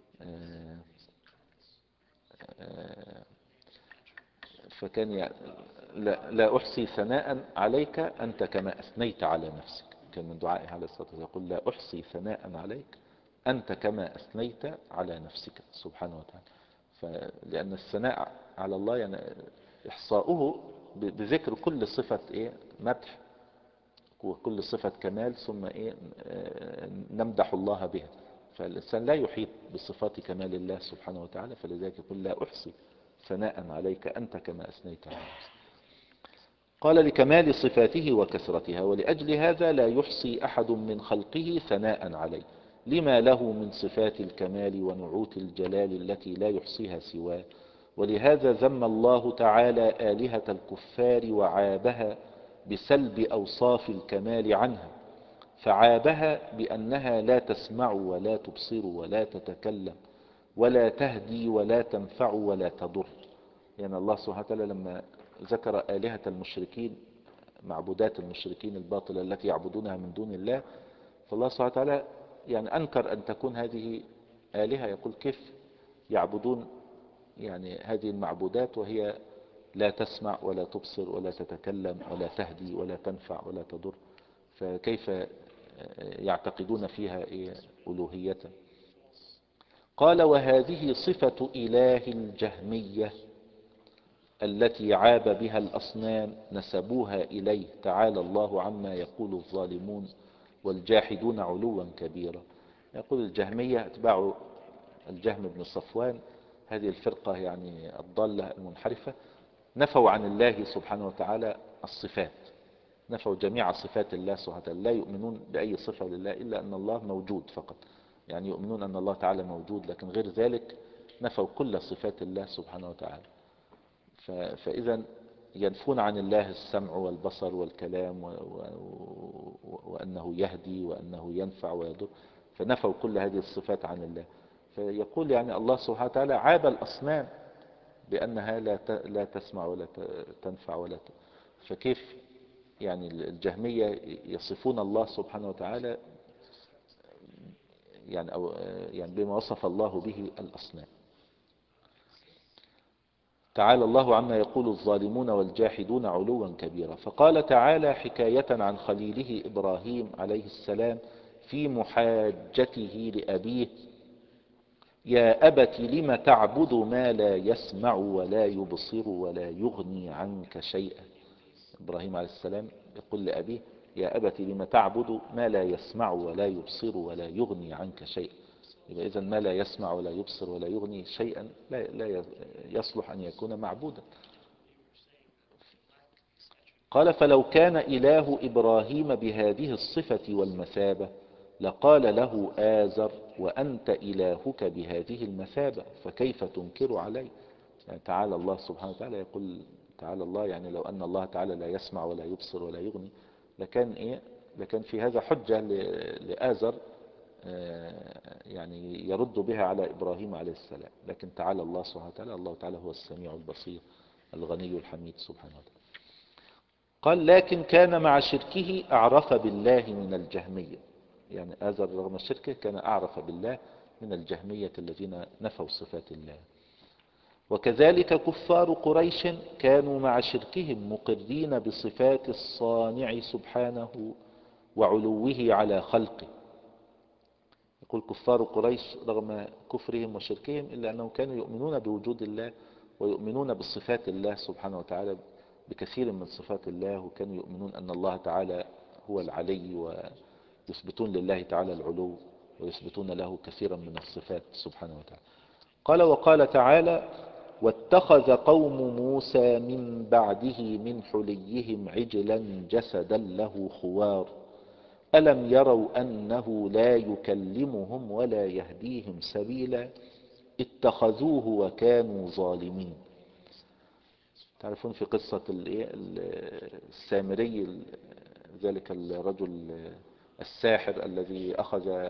فكان يعني لا, لا أحصي ثناء عليك أنت كما أثنيت على نفسك. كان من دعائه عليه الصلاة والسلام يقول لا أحصي ثناء عليك أنت كما أثنيت على نفسك سبحانه وتعالى. لأن الثناء على الله يعني إحصاؤه بذكر كل صفة إيه مدح وكل صفة كمال ثم إيه نمدح الله بها. فالإنسان لا يحيط بصفات كمال الله سبحانه وتعالى، فلذلك يقول لا أحصي ثناء عليك أنت كما أثنيت على نفسك. قال لكمال صفاته وكثرتها. ولأجل هذا لا يحصي أحد من خلقه ثناء عليه لما له من صفات الكمال ونعوت الجلال التي لا يحصيها سواه. ولهذا ذم الله تعالى آلهة الكفار وعابها بسلب أوصاف الكمال عنها، فعابها بأنها لا تسمع ولا تبصر ولا تتكلم ولا تهدي ولا تنفع ولا تضر. يعني الله سبحانه وتعالى لما ذكر آلهة المشركين معبودات المشركين الباطلة التي يعبدونها من دون الله، فالله سبحانه وتعالى يعني أنكر أن تكون هذه آلهة. يقول كيف يعبدون يعني هذه المعبودات وهي لا تسمع ولا تبصر ولا تتكلم ولا تهدي ولا تنفع ولا تضر، فكيف يعتقدون فيها ألوهية. قال وهذه صفة إله الجهمية التي عاب بها الأصنام نسبوها إليه تعالى الله عما يقول الظالمون والجاحدون علوا كبيرا. يقول الجهمية اتباع الجهم بن صفوان، هذه الفرقة يعني الضالة المنحرفة، نفوا عن الله سبحانه وتعالى الصفات، نفوا جميع صفات الله سبحانه وتعالى، لا يؤمنون بأي صفة لله إلا أن الله موجود فقط. يعني يؤمنون أن الله تعالى موجود، لكن غير ذلك نفوا كل صفات الله سبحانه وتعالى. فإذا ينفون عن الله السمع والبصر والكلام و... و... وأنه يهدي وأنه ينفع ويضر، فنفوا كل هذه الصفات عن الله. فيقول يعني الله سبحانه وتعالى عاب الأصنام بأنها لا ت... لا تسمع ولا ت... تنفع ولا ت... فكيف يعني الجهمية يصفون الله سبحانه وتعالى يعني أو يعني بما وصف الله به الأصنام. تعالى الله عما يقول الظالمون والجاحدون علوا كبيرا. فقال تعالى حكاية عن خليله إبراهيم عليه السلام في محاجته لأبيه: يا أبت لم تعبد ما لا يسمع ولا يبصر ولا يغني عنك شيئا. إبراهيم عليه السلام يقول لأبيه: يا أبت لم تعبد ما لا يسمع ولا يبصر ولا يغني عنك شيئا. يبقى إذن ما لا يسمع ولا يبصر ولا يغني شيئا لا, لا يصلح أن يكون معبودا. قال فلو كان إله إبراهيم بهذه الصفة والمثابة لقال له آزر: وأنت إلهك بهذه المثابة فكيف تنكر علي؟ يعني تعالى الله سبحانه وتعالى يقول تعالى الله يعني لو أن الله تعالى لا يسمع ولا يبصر ولا يغني لكان إيه لكان في هذا حجة لآزر يعني يرد بها على إبراهيم عليه السلام. لكن تعالى الله سبحانه وتعالى الله تعالى هو السميع البصير الغني الحميد سبحانه وتعالى. قال لكن كان مع شركه أعرف بالله من الجهمية، يعني آزر رغم شركه كان أعرف بالله من الجهمية الذين نفوا صفات الله. وكذلك كفار قريش كانوا مع شركهم مقرين بصفات الصانع سبحانه وعلوه على خلقه. يقول كفار قريش رغم كفرهم وشركهم إلا أنهم كانوا يؤمنون بوجود الله ويؤمنون بصفات الله سبحانه وتعالى، بكثير من صفات الله، وكانوا يؤمنون أن الله تعالى هو العلي، ويثبتون لله تعالى العلو ويثبتون له كثيرا من الصفات سبحانه وتعالى. قال وقال تعالى واتخذ قوم موسى من بعده من حليهم عجلا جسدا له خوار ألم يروا أنه لا يكلمهم ولا يهديهم سبيلا اتخذوه وكانوا ظالمين. تعرفون في قصة السامري، ذلك الرجل الساحر الذي أخذ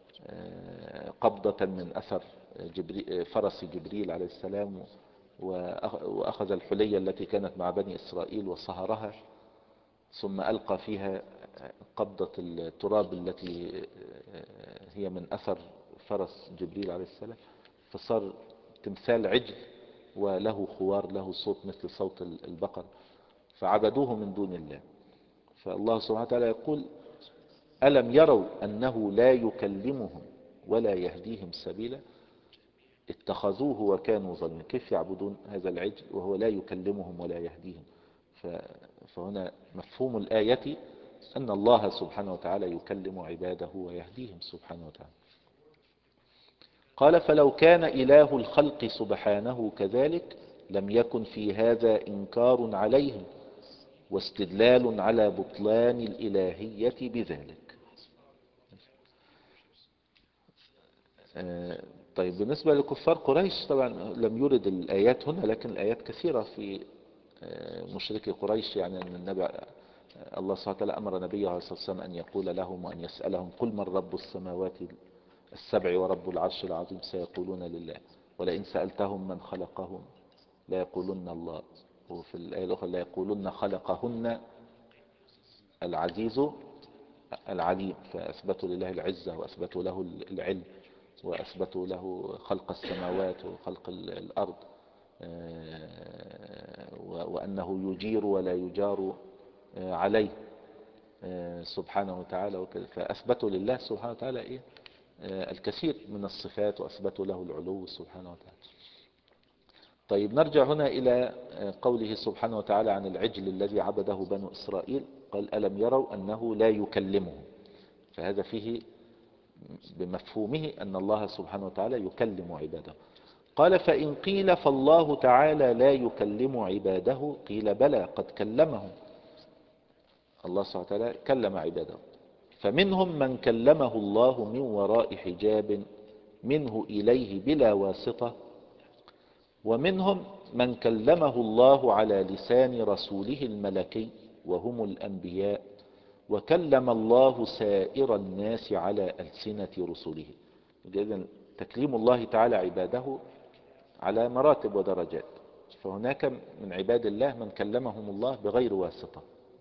قبضة من أثر جبريل فرس جبريل عليه السلام، وأخذ الحلية التي كانت مع بني إسرائيل وصهرها، ثم ألقى فيها قبضة التراب التي هي من أثر فرس جبريل عليه السلام، فصار تمثال عجل وله خوار له صوت مثل صوت البقر، فعبدوه من دون الله. فالله سبحانه وتعالى يقول ألم يروا أنه لا يكلمهم ولا يهديهم سبيلا اتخذوه وكانوا ظالمين. كيف يعبدون هذا العجل وهو لا يكلمهم ولا يهديهم؟ فهنا مفهوم الآية أن الله سبحانه وتعالى يكلم عباده ويهديهم سبحانه وتعالى. قال فلو كان إله الخلق سبحانه كذلك لم يكن في هذا إنكار عليهم واستدلال على بطلان الإلهية بذلك. طيب بالنسبة لكفار قريش طبعا لم يرد الآيات هنا، لكن الآيات كثيرة في مشركي قريش، يعني أن النبي الله سبحانه وتعالى أمر نبيه عليه الصلاة والسلام أن يقول لهم وأن يسألهم قل من رب السماوات السبع ورب العرش العظيم سيقولون لله ولئن سألتهم من خلقهم لا يقولون الله. وفي الآية الأخرى لا يقولون خلقهن العزيز العليم، فأثبتوا لله العزة وأثبتوا له العلم وأثبتوا له خلق السماوات وخلق الأرض، وأنه يجير ولا يجار عليه سبحانه وتعالى، فأثبتوا لله سبحانه وتعالى إيه الكثير من الصفات وأثبتوا له العلو سبحانه وتعالى. طيب نرجع هنا إلى قوله سبحانه وتعالى عن العجل الذي عبده بنو إسرائيل، قال ألم يروا أنه لا يكلمهم، فهذا فيه بمفهومه أن الله سبحانه وتعالى يكلم عباده. قال فإن قيل فالله تعالى لا يكلم عباده قيل بلى قد كلمهم، الله سبحانه وتعالى كلم عباده، فمنهم من كلمه الله من وراء حجاب منه إليه بلا واسطة، ومنهم من كلمه الله على لسان رسوله الملكي وهم الأنبياء، وكلم الله سائر الناس على ألسنة رسله. إذن تكليم الله تعالى عباده على مراتب ودرجات، فهناك من عباد الله من كلمهم الله بغير واسطة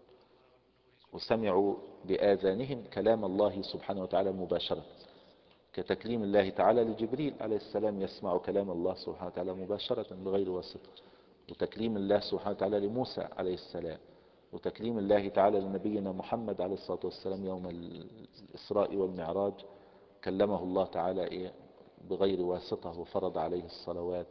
وسمعوا بآذانهم كلام الله سبحانه وتعالى مباشرة، كتكليم الله تعالى لجبريل عليه السلام يسمع كلام الله سبحانه وتعالى مباشرة بغير واسطة، وتكليم الله سبحانه وتعالى لموسى عليه السلام، وتكليم الله تعالى لنبينا محمد عليه الصلاة والسلام يوم الإسراء والمعراج كلمه الله تعالى إيه بغير واسطة وفرض عليه الصلوات.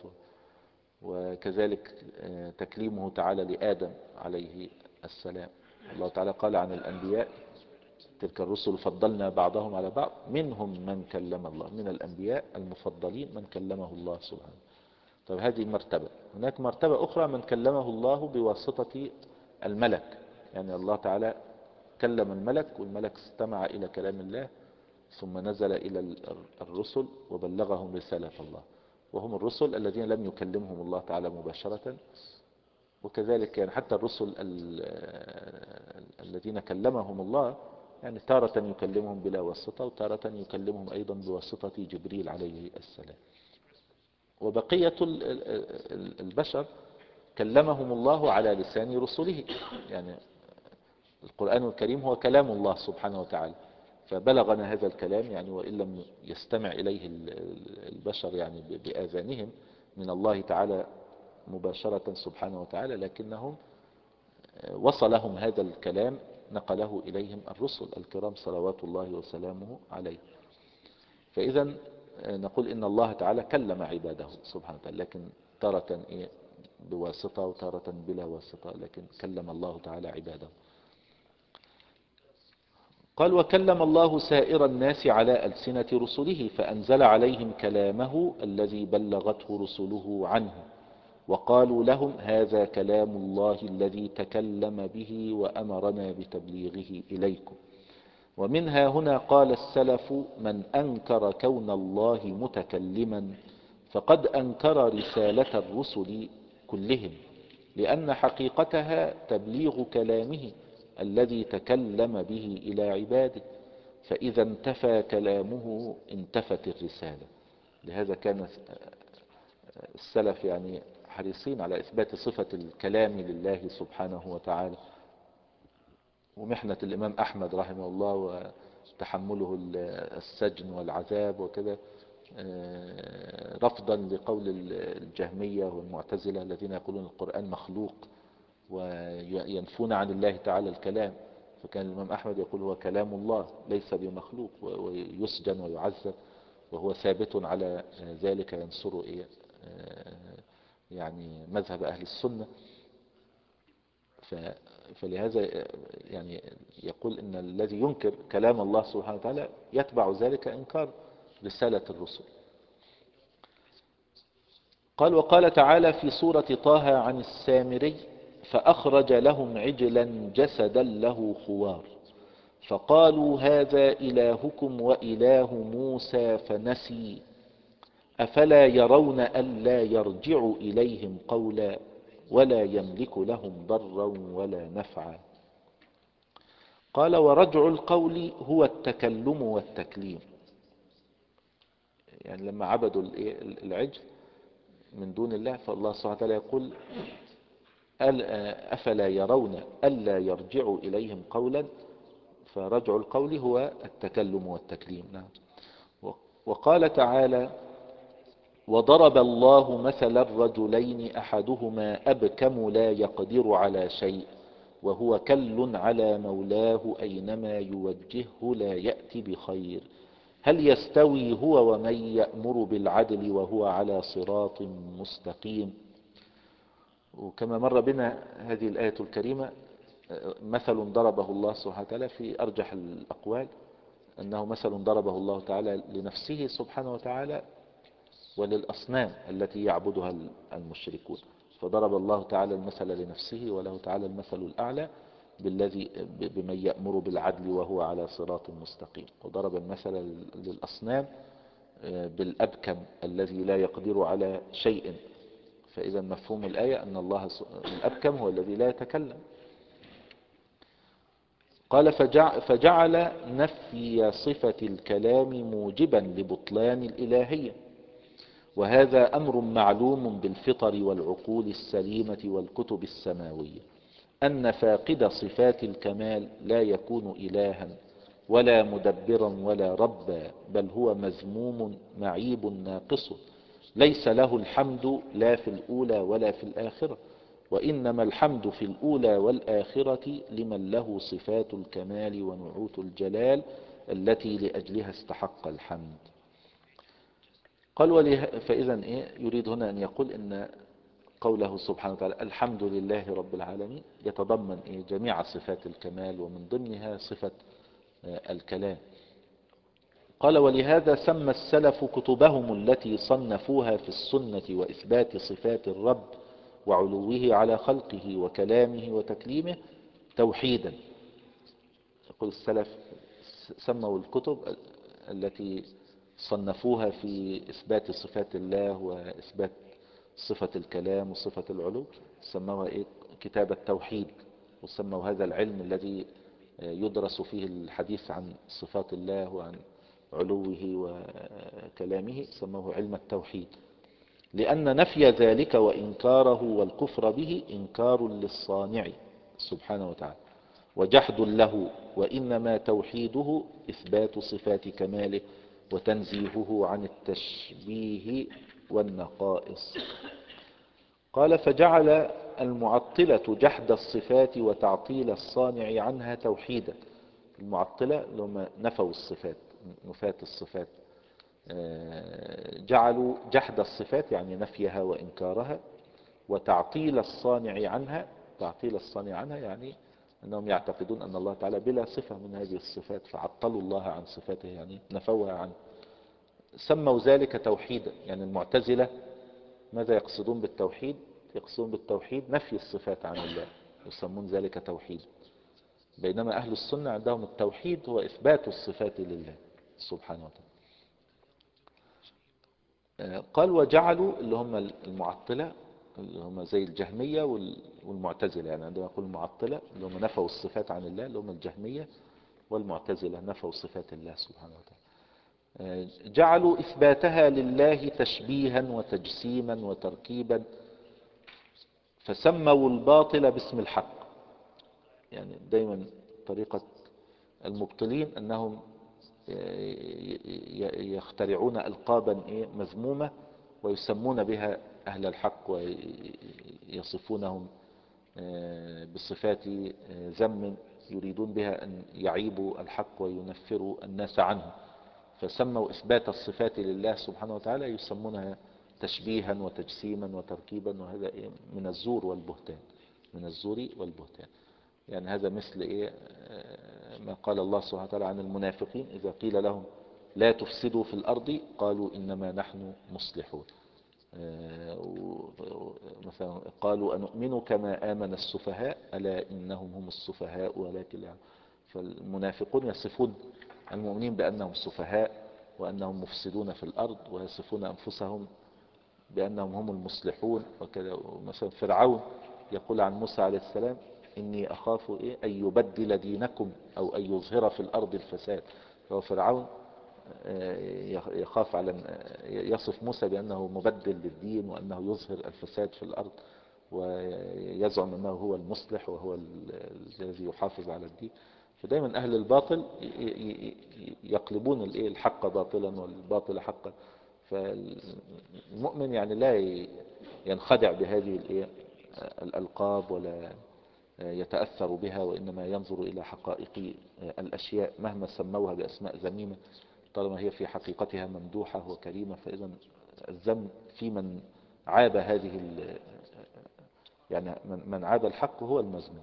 وكذلك تكليمه تعالى لآدم عليه السلام، الله تعالى قال عن الأنبياء تلك الرسل فضلنا بعضهم على بعض منهم من كلم الله، من الأنبياء المفضلين من كلمه الله سبحانه. طيب هذه مرتبة. هناك مرتبة أخرى من كلمه الله بواسطة الملك، يعني الله تعالى كلم الملك والملك استمع إلى كلام الله ثم نزل إلى الرسل وبلغهم رسالة الله، وهم الرسل الذين لم يكلمهم الله تعالى مباشرة. وكذلك يعني حتى الرسل الذين كلمهم الله يعني تارة يكلمهم بلا واسطة وتارة يكلمهم أيضا بواسطة جبريل عليه السلام. وبقية البشر كلمهم الله على لسان رسله، يعني القرآن الكريم هو كلام الله سبحانه وتعالى، فبلغنا هذا الكلام يعني وإن لم يستمع إليه البشر يعني بآذانهم من الله تعالى مباشرة سبحانه وتعالى، لكنهم وصلهم هذا الكلام نقله إليهم الرسل الكرام صلوات الله وسلامه عليه. فإذا نقول إن الله تعالى كلم عباده سبحانه وتعالى، لكن تارة إيه بواسطة وتارة بلا واسطة، لكن كلم الله تعالى عباده. قال وكلم الله سائر الناس على ألسنة رسله فأنزل عليهم كلامه الذي بلغته رسله عنه، وقالوا لهم هذا كلام الله الذي تكلم به وأمرنا بتبليغه إليكم. ومنها هنا قال السلف من أنكر كون الله متكلما فقد أنكر رسالة الرسل كلهم، لأن حقيقتها تبليغ كلامه الذي تكلم به إلى عباده، فإذا انتفى كلامه انتفت الرسالة. لهذا كان السلف يعني حريصين على إثبات صفة الكلام لله سبحانه وتعالى. ومحنة الإمام أحمد رحمه الله وتحمله السجن والعذاب وكذا رفضا لقول الجهمية والمعتزلة الذين يقولون القرآن مخلوق وينفون عن الله تعالى الكلام. فكان الإمام أحمد يقول هو كلام الله ليس بمخلوق، ويسجن ويعذب وهو ثابت على ذلك، ينصر إيه يعني مذهب أهل السنة. فلهذا يعني يقول إن الذي ينكر كلام الله سبحانه وتعالى يتبع ذلك إنكار رسالة الرسل. قال وقال تعالى في سورة طه عن السامري فأخرج لهم عجلا جسدا له خوار فقالوا هذا إلهكم وإله موسى فنسي أفلا يرون ألا يرجع إليهم قولا ولا يملك لهم ضرا ولا نفعا. قال ورجع القول هو التكلم والتكليم، يعني لما عبدوا العجل من دون الله فالله سبحانه وتعالى يقول أفلا يرون ألا يرجع إليهم قولا، فرجع القول هو التكلم والتكليم. نعم. وقال تعالى وضرب الله مثلا الرجلين أحدهما أبكم لا يقدر على شيء وهو كل على مولاه أينما يوجهه لا يأتي بخير هل يستوي هو ومن يأمر بالعدل وهو على صراط مستقيم. وكما مر بنا هذه الآية الكريمة مثل ضربه الله سبحانه وتعالى في أرجح الأقوال أنه مثل ضربه الله تعالى لنفسه سبحانه وتعالى وللأصنام التي يعبدها المشركون. فضرب الله تعالى المثل لنفسه وله تعالى المثل الأعلى بالذي بمن يأمر بالعدل وهو على صراط مستقيم. وضرب المثل للأصنام بالأبكم الذي لا يقدر على شيء. فإذا مفهوم الآية أن الله الأبكم هو الذي لا يتكلم. قال فجعل نفي صفة الكلام موجبا لبطلان الإلهية، وهذا أمر معلوم بالفطر والعقول السليمة والكتب السماوية أن فاقد صفات الكمال لا يكون إلها ولا مدبرا ولا ربا، بل هو مذموم معيب ناقص ليس له الحمد لا في الأولى ولا في الآخرة، وإنما الحمد في الأولى والآخرة لمن له صفات الكمال ونعوت الجلال التي لأجلها استحق الحمد. قال وله فإذا إيه يريد هنا أن يقول إن قوله سبحانه وتعالى الحمد لله رب العالمين يتضمن إيه جميع صفات الكمال ومن ضمنها صفة الكلام. قال ولهذا سمى السلف كتبهم التي صنفوها في السنة وإثبات صفات الرب وعلوه على خلقه وكلامه وتكليمه توحيدا. يقول السلف سموا الكتب التي صنفوها في إثبات صفات الله وإثبات صفة الكلام وصفة العلو سموها إيه؟ كتاب التوحيد. وسموا هذا العلم الذي يدرس فيه الحديث عن صفات الله وعن علوه وكلامه سموه علم التوحيد، لأن نفي ذلك وإنكاره والكفر به إنكار للصانع سبحانه وتعالى، وجحد له، وإنما توحيده إثبات صفات كماله وتنزيهه عن التشبيه والنقائص. قال فجعل المعطلة جحد الصفات وتعطيل الصانع عنها توحيدا. المعطلة اللي هم نفوا الصفات، نفاة الصفات، جعلوا جحد الصفات يعني نفيها وإنكارها، وتعطيل الصانع عنها، تعطيل الصانع عنها يعني أنهم يعتقدون أن الله تعالى بلا صفة من هذه الصفات، فعطلوا الله عن صفاته يعني نفوها عنه. سموا ذلك توحيدا. يعني المعتزلة ماذا يقصدون بالتوحيد؟ يقصدون بالتوحيد نفي الصفات عن الله، يسمون ذلك توحيد. بينما أهل السنة عندهم التوحيد هو إثبات الصفات لله سبحانه وتعالى. قال وجعلوا اللي هم المعطلة اللي هم زي الجهمية والمعتزلة. يعني عندما يقول المعطلة اللي هم نفوا الصفات عن الله اللي هم الجهمية، والمعتزلة نفوا صفات الله سبحانه وتعالى. جعلوا إثباتها لله تشبيها وتجسيما وتركيبا، فسموا الباطل باسم الحق. يعني دايما طريقة المبطلين أنهم يخترعون ألقابا مذمومة ويسمون بها أهل الحق ويصفونهم بصفات ذم يريدون بها أن يعيبوا الحق وينفروا الناس عنه. فسموا إثبات الصفات لله سبحانه وتعالى يسمونها تشبيها وتجسيما وتركيبا، وهذا من الزور والبهتان، من الزور والبهتان. يعني هذا مثل إيه ما قال الله سبحانه وتعالى عن المنافقين إذا قيل لهم لا تفسدوا في الأرض قالوا إنما نحن مصلحون. مثلا قالوا أنؤمن كما آمن السفهاء ألا إنهم هم السفهاء ولكن لا. فالمنافقون يصفون المؤمنين بأنهم سفهاء وأنهم مفسدون في الأرض، ويصفون أنفسهم بأنهم هم المصلحون وكذا. مثلا فرعون يقول عن موسى عليه السلام إني أخاف إيه أن يبدل دينكم أو أن يظهر في الأرض الفساد. فهو فرعون يخاف على يصف موسى بأنه مبدل للدين وأنه يظهر الفساد في الأرض، ويزعم أنه هو المصلح وهو الذي يحافظ على الدين. فدايما أهل الباطل يقلبون الحق باطلا والباطل حقا. فالمؤمن يعني لا ينخدع بهذه الألقاب ولا يتأثر بها، وإنما ينظر إلى حقائق الأشياء مهما سموها بأسماء ذميمة طالما هي في حقيقتها ممدوحة وكريمة. فإذا الذم في من عاب هذه يعني من عاب الحق هو المذموم.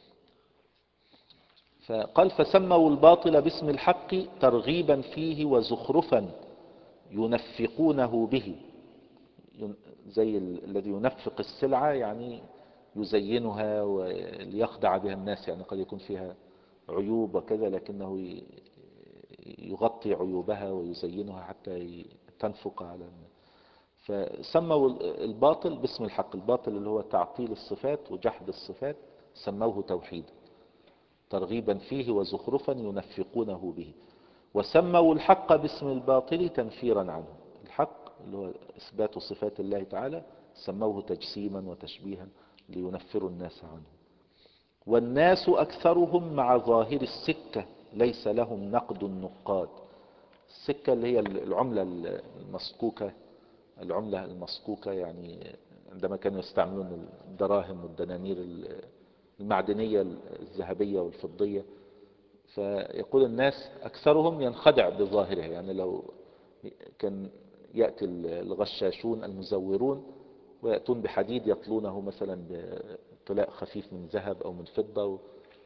فقال فسموا الباطل باسم الحق ترغيبا فيه وزخرفا ينفقونه به، زي الذي ينفق السلعة يعني يزينها وليخدع بها الناس. يعني قد يكون فيها عيوب وكذا لكنه يغطي عيوبها ويزينها حتى تنفق على الناس. فسموا الباطل باسم الحق. الباطل اللي هو تعطيل الصفات وجحد الصفات سموه توحيد ترغيبا فيه وزخرفا ينفقونه به. وسموا الحق باسم الباطل تنفيرا عنه. الحق اللي هو إثبات صفات الله تعالى سموه تجسيما وتشبيها لينفروا الناس عنه. والناس أكثرهم مع ظاهر السكة ليس لهم نقد النقاد. السكة اللي هي العملة المصكوكة، العملة المصكوكة يعني عندما كانوا يستعملون الدراهم والدنانير المعدنية الذهبية والفضية. فيقول الناس أكثرهم ينخدع بظاهرها. يعني لو كان يأتي الغشاشون المزورون ويأتون بحديد يطلونه مثلا بطلاء خفيف من ذهب أو من فضة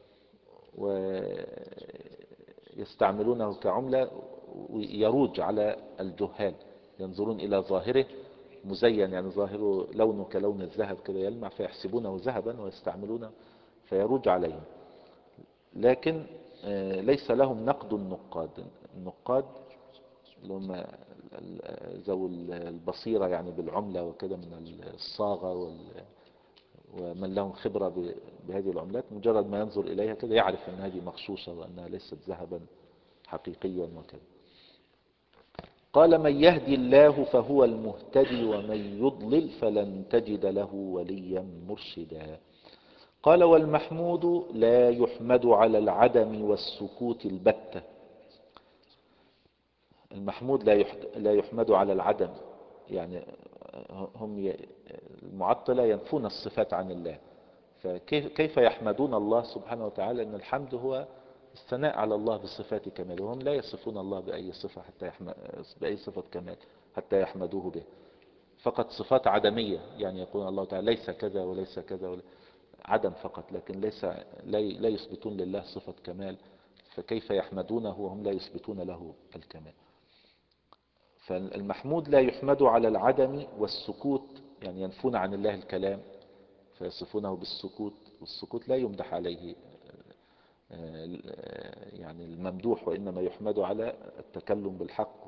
ويستعملونه كعملة ويروج على الجهال، ينظرون إلى ظاهره مزين يعني ظاهره لونه كلون الذهب كده يلمع فيحسبونه ذهبا ويستعملونه فيروج عليهم. لكن ليس لهم نقد النقاد. النقاد اللي هم ذو البصيرة يعني بالعملة وكده من الصاغة ومن لهم خبرة بهذه العملات، مجرد ما ينظر إليها كده يعرف أن هذه مغشوشة وأنها ليست ذهبا حقيقيا وكذا. قال من يهدي الله فهو المهتدي ومن يضلل فلن تجد له وليا مرشدا. قال والمحمود لا يحمد على العدم والسكوت البتة. المحمود لا لا يحمد على العدم، يعني هم المعطلة ينفون الصفات عن الله، فكيف كيف يحمدون الله سبحانه وتعالى؟ ان الحمد هو الثناء على الله بصفات كماله، وهم لا يصفون الله بأي صفة حتى يحمد بأي صفة كمال حتى يحمدوه به، فقط صفات عدمية، يعني يقول الله تعالى ليس كذا وليس كذا ولا عدم فقط، لكن ليس لا يثبتون لله صفة كمال، فكيف يحمدونه وهم لا يثبتون له الكمال؟ فالمحمود لا يحمد على العدم والسكوت، يعني ينفون عن الله الكلام فيصفونه بالسكوت، والسكوت لا يمدح عليه يعني الممدوح، وإنما يحمد على التكلم بالحق.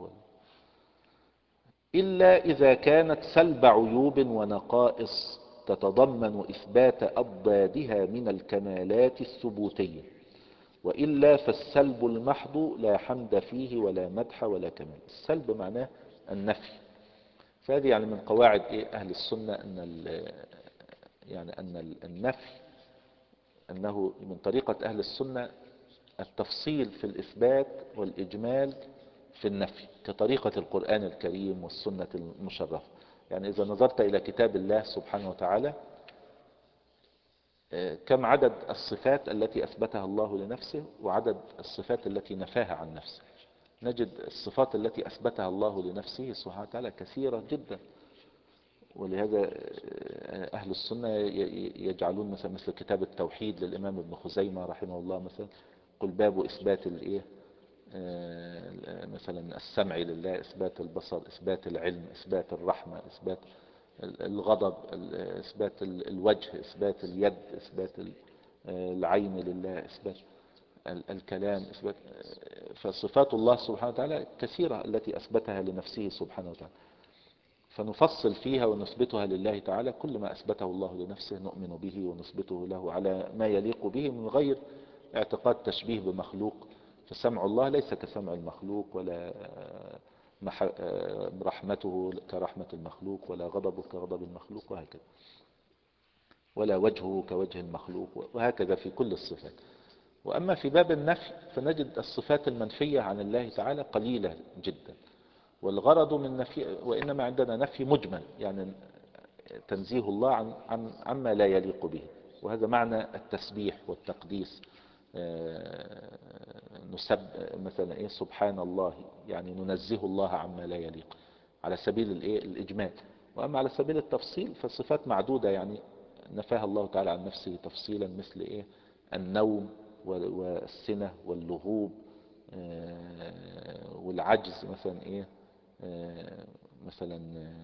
إلا إذا كانت سلب عيوب ونقائص تتضمن إثبات أضدادها من الكمالات الثبوتية، وإلا فالسلب المحض لا حمد فيه ولا مدح ولا كمال. السلب معناه النفي، فهذه يعني من قواعد إيه أهل السنة، أن يعني أن النفي أنه من طريقة أهل السنة التفصيل في الإثبات والإجمال في النفي، كطريقة القرآن الكريم والسنة المشرفة. يعني إذا نظرت إلى كتاب الله سبحانه وتعالى كم عدد الصفات التي أثبتها الله لنفسه وعدد الصفات التي نفاها عن نفسه، نجد الصفات التي أثبتها الله لنفسه سبحانه وتعالى كثيرة جدا. ولهذا أهل السنة يجعلون مثلا مثل كتاب التوحيد للإمام ابن خزيمة رحمه الله، مثلا قل باب إثبات الإيه مثلا السمع لله، إثبات البصر، إثبات العلم، إثبات الرحمة، إثبات الغضب، إثبات الوجه، إثبات اليد، إثبات العين لله، إثبات الكلام، إثبات. فصفات الله سبحانه وتعالى كثيرة التي أثبتها لنفسه سبحانه وتعالى، فنفصل فيها ونثبتها لله تعالى. كل ما أثبته الله لنفسه نؤمن به ونثبته له على ما يليق به من غير اعتقاد تشبيه بمخلوق. فسمع الله ليس كسمع المخلوق، ولا رحمته كرحمة المخلوق، ولا غضبه كغضب المخلوق، وهكذا، ولا وجهه كوجه المخلوق، وهكذا في كل الصفات. وأما في باب النفي فنجد الصفات المنفية عن الله تعالى قليلة جدا، والغرض من نفي، وإنما عندنا نفي مجمل، يعني تنزيه الله عن عن عما لا يليق به، وهذا معنى التسبيح والتقديس. نسب مثلا ايه سبحان الله، يعني ننزه الله عما لا يليق على سبيل الايه الاجمال. واما على سبيل التفصيل فالصفات معدودة، يعني نفاها الله تعالى عن نفسه تفصيلا، مثل ايه النوم والسنة واللغوب والعجز، مثلا ايه مثلا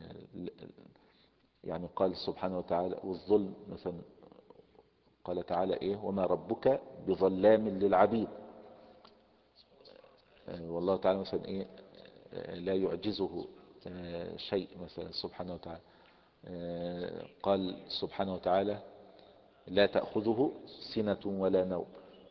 يعني قال سبحانه وتعالى والظلم، مثلا قال تعالى ايه وما ربك بظلام للعبيد. والله تعالى مثلا ايه لا يعجزه شيء مثلا سبحانه وتعالى. قال سبحانه وتعالى لا تأخذه سنة ولا نوم،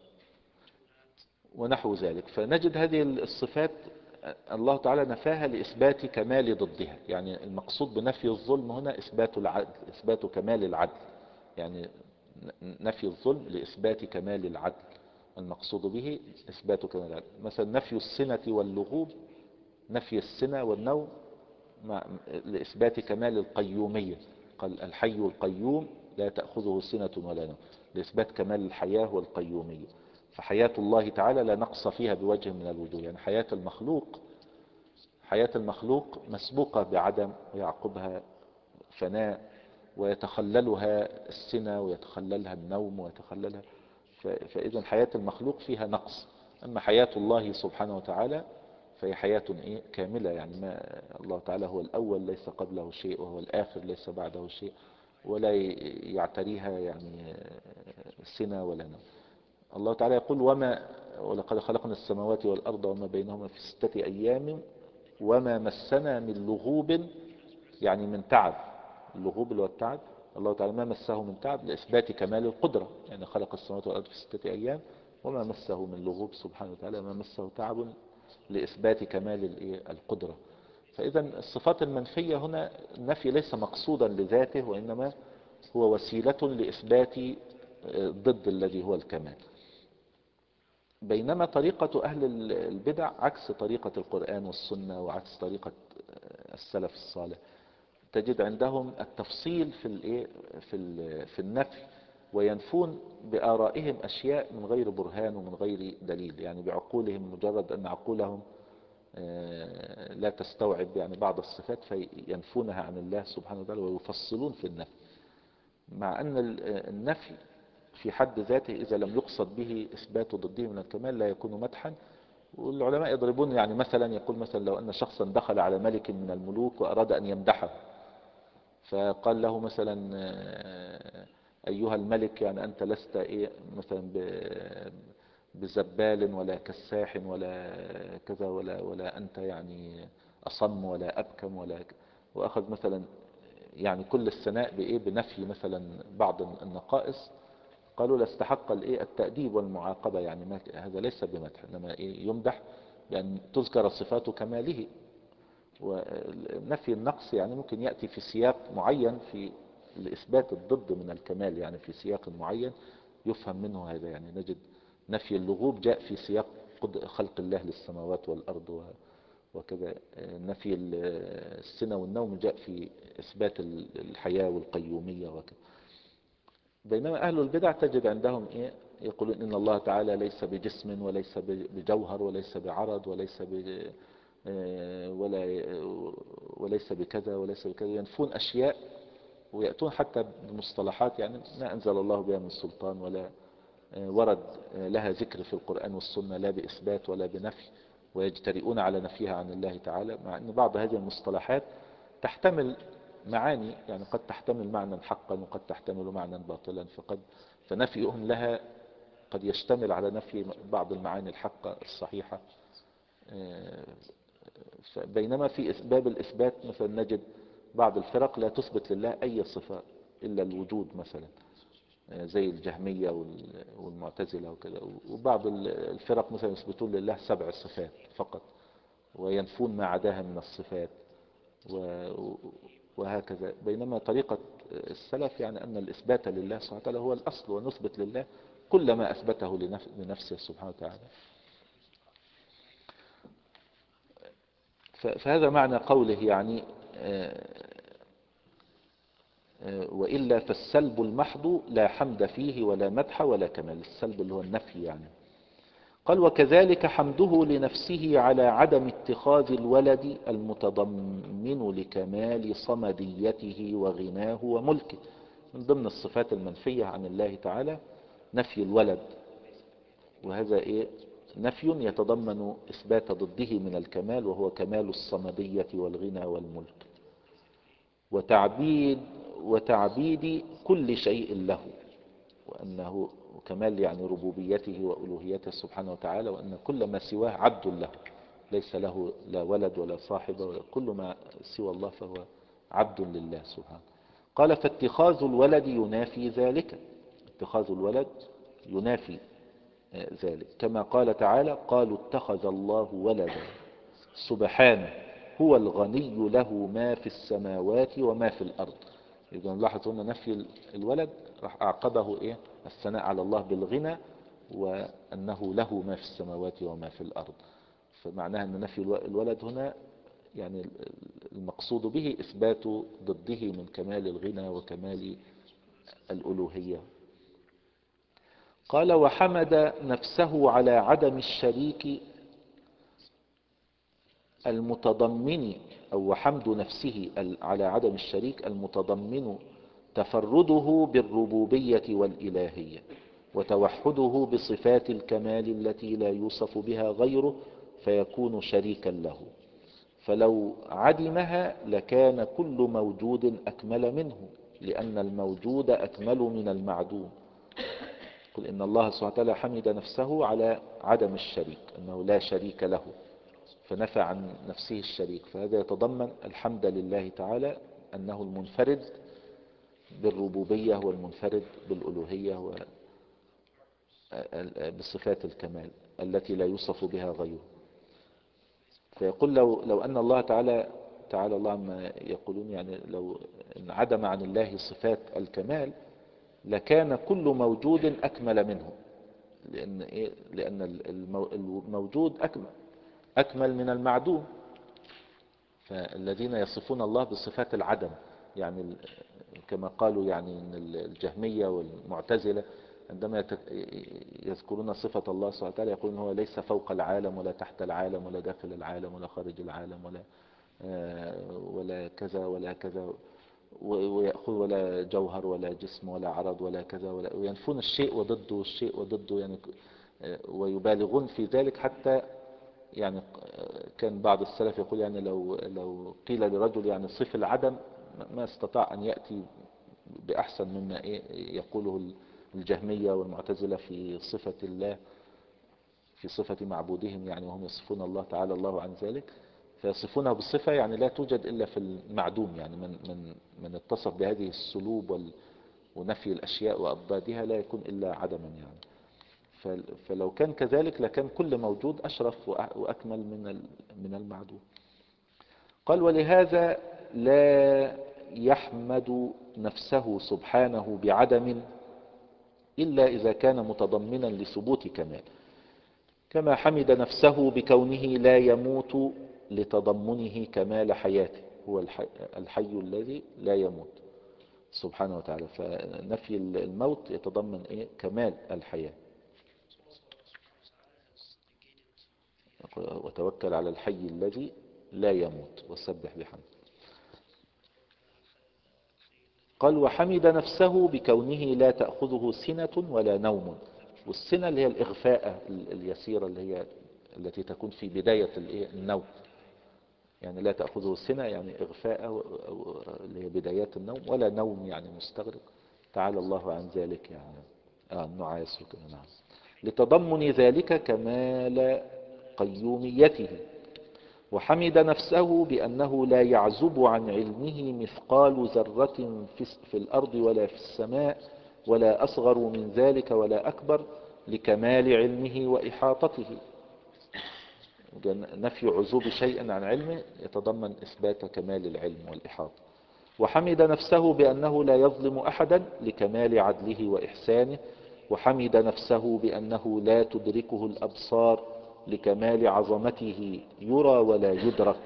ونحو ذلك. فنجد هذه الصفات الله تعالى نفاها لإثبات كمال ضدها، يعني المقصود بنفي الظلم هنا إثبات العدل، إثبات كمال العدل، يعني نفي الظلم لإثبات كمال العدل، المقصود به إثبات كمال العدل. مثلا نفي السنة واللغوب، نفي السنة والنوم لإثبات كمال القيومية، قال الحي القيوم لا تأخذه سنة ولا نوم، لإثبات كمال الحياة والقيومية. فحياة الله تعالى لا نقص فيها بوجه من الوجوه، يعني حياة المخلوق حياة المخلوق مسبوقة بعدم ويعقبها فناء، ويتخللها السنة ويتخللها النوم ويتخللها، فإذا حياة المخلوق فيها نقص. أما حياة الله سبحانه وتعالى فهي حياة إيه كاملة، يعني ما الله تعالى هو الأول ليس قبله شيء، وهو الآخر ليس بعده شيء، ولا يعتريها يعني سنة ولا نوم. الله تعالى يقول وما ولقد خلقنا السماوات والأرض وما بينهما في ستة أيام وما مسنا من لغوب، يعني من تعب. اللغوب اللي هو التعب، الله تعالى ما مسه من تعب لإثبات كمال القدرة، يعني خلق السماوات والأرض في ستة أيام وما مسه من لغوب سبحانه وتعالى، ما مسه تعب لإثبات كمال القدرة. فإذا الصفات المنفية هنا النفي ليس مقصودا لذاته، وإنما هو وسيلة لإثبات ضد الذي هو الكمال. بينما طريقة أهل البدع عكس طريقة القرآن والسنة وعكس طريقة السلف الصالح. تجد عندهم التفصيل في الايه في في النفي، وينفون بآرائهم أشياء من غير برهان ومن غير دليل، يعني بعقولهم، مجرد أن عقولهم لا تستوعب يعني بعض الصفات فينفونها عن الله سبحانه وتعالى، ويفصلون في النفي، مع أن النفي في حد ذاته إذا لم يقصد به إثبات ضده من الكمال لا يكون مدحا. والعلماء يضربون يعني مثلا، يقول مثلا لو أن شخصا دخل على ملك من الملوك وأراد أن يمدحه، فقال له مثلا أيها الملك، يعني أنت لست إيه مثلا بزبال ولا كساح ولا كذا ولا ولا أنت يعني أصم ولا أبكم ولا ك... وأخذ مثلا يعني كل الثناء بإيه بنفي مثلا بعض النقائص. قالوا لاستحق الإيه التأديب والمعاقبة، يعني ما هذا ليس بمدح، إنما إيه يمدح بأن تذكر صفات كماله. ونفي النقص يعني ممكن يأتي في سياق معين في لإثبات الضد من الكمال، يعني في سياق معين يفهم منه هذا. يعني نجد نفي اللغوب جاء في سياق خلق الله للسماوات والأرض وكذا، نفي السنة والنوم جاء في إثبات الحياة والقيومية وكذا. بينما أهل البدع تجد عندهم إيه يقولون إن الله تعالى ليس بجسم وليس بجوهر وليس بعرض وليس ب ولا وليس بكذا وليس بكذا، ينفون أشياء ويأتون حتى بمصطلحات يعني ما أنزل الله بها من سلطان ولا ورد لها ذكر في القرآن والسنة، لا بإثبات ولا بنفي، ويجترئون على نفيها عن الله تعالى، مع أن بعض هذه المصطلحات تحتمل معاني، يعني قد تحتمل معنى حقا وقد تحتمل معنى باطلا، فقد فنفيهم لها قد يشتمل على نفي بعض المعاني الحقة الصحيحة. بينما في باب الإثبات مثلا نجد بعض الفرق لا تثبت لله أي صفة إلا الوجود مثلا، زي الجهمية والمعتزلة وكذا، وبعض الفرق مثلا يثبتون لله سبع صفات فقط وينفون ما عداها من الصفات وهكذا. بينما طريقة السلف يعني أن الإثبات لله سبحانه وتعالى هو الأصل، ونثبت لله كل ما أثبته لنفسه سبحانه وتعالى. فهذا معنى قوله يعني وإلا فالسلب المحض لا حمد فيه ولا مدح ولا كمال. السلب اللي هو النفي يعني. قال وكذلك حمده لنفسه على عدم اتخاذ الولد المتضمن لكمال صمديته وغناه وملكه. من ضمن الصفات المنفية عن الله تعالى نفي الولد، وهذا إيه نفي يتضمن إثبات ضده من الكمال وهو كمال الصمدية والغنى والملك، وتعبيد وتعبيد كل شيء له، وأنه كمال يعني ربوبيته وألوهيته سبحانه وتعالى، وأن كل ما سواه عبد له، ليس له لا ولد ولا صاحب ولا كل ما سوى الله فهو عبد لله سبحانه. قال فاتخاذ الولد ينافي ذلك، اتخاذ الولد ينافي ذلك، كما قال تعالى قالوا اتخذ الله ولدا سبحانه هو الغني له ما في السماوات وما في الأرض. إذا نلاحظ هنا نفي الولد راح أعقبه إيه الثناء على الله بالغنى وأنه له ما في السماوات وما في الأرض. فمعناها أن نفي الولد هنا يعني المقصود به إثبات ضده من كمال الغنى وكمال الألوهية. قال وحمد نفسه على عدم الشريك المتضمن، أو وحمد نفسه على عدم الشريك المتضمن تفرده بالربوبية والإلهية، وتوحده بصفات الكمال التي لا يوصف بها غيره فيكون شريكا له، فلو عدمها لكان كل موجود أكمل منه، لأن الموجود أكمل من المعدوم. قل إن الله سبحانه وتعالى حمد نفسه على عدم الشريك، أنه لا شريك له، فنفى عن نفسه الشريك، فهذا يتضمن الحمد لله تعالى أنه المنفرد بالربوبية والمنفرد بالألوهية وبصفات الكمال التي لا يوصف بها غيره. فيقول لو, لو أن الله تعالى تعالى الله عما يقولون يعني لو انعدم عن الله صفات الكمال لكان كل موجود أكمل منه. لأن, إيه؟ لأن الموجود أكمل, أكمل من المعدوم. فالذين يصفون الله بصفات العدم، يعني كما قالوا يعني ان الجهمية والمعتزلة عندما يذكرون صفة الله سبحانه وتعالى يقولون هو ليس فوق العالم ولا تحت العالم ولا داخل العالم ولا خارج العالم ولا ولا كذا ولا كذا، ويأخذ ولا جوهر ولا جسم ولا عرض ولا كذا ولا، وينفون الشيء وضده الشيء وضده يعني، ويبالغون في ذلك. حتى يعني كان بعض السلف يقول يعني لو لو قيل لرجل يعني صف العدم ما استطاع أن يأتي بأحسن مما يقوله الجهمية والمعتزلة في صفة الله، في صفة معبودهم يعني، وهم يصفون الله تعالى الله عن ذلك، فيصفونها بالصفة يعني لا توجد إلا في المعدوم. يعني من من من اتصف بهذه السلوب ونفي الأشياء وأضدادها لا يكون إلا عدما يعني. فلو كان كذلك لكان كل موجود أشرف وأكمل من من المعدوم. قال ولهذا لا يحمد نفسه سبحانه بعدم إلا إذا كان متضمنا لثبوت كمال، كما حمد نفسه بكونه لا يموت لتضمنه كمال حياته، هو الحي, الحي الذي لا يموت سبحانه وتعالى. فنفي الموت يتضمن إيه؟ كمال الحياة. وتوكل على الحي الذي لا يموت وسبح بحمده. قال وحمد نفسه بكونه لا تأخذه سنة ولا نوم. والسنة اللي هي الإغفاء اليسيرة اللي هي التي تكون في بداية النوم، يعني لا تأخذه سنة يعني إغفاء اللي هي بدايات النوم، ولا نوم يعني مستغرق، تعالى الله عن ذلك يعني. آه النعاس وكذا. نعم. لتضمن ذلك كمال قيوميته. وحمد نفسه بأنه لا يعزب عن علمه مثقال ذرة في الأرض ولا في السماء ولا أصغر من ذلك ولا أكبر، لكمال علمه وإحاطته. نفي عزوب شيء عن علمه يتضمن إثبات كمال العلم والإحاطة. وحمد نفسه بأنه لا يظلم أحدا لكمال عدله وإحسانه. وحمد نفسه بأنه لا تدركه الأبصار لكمال عظمته، يرى ولا يدرك،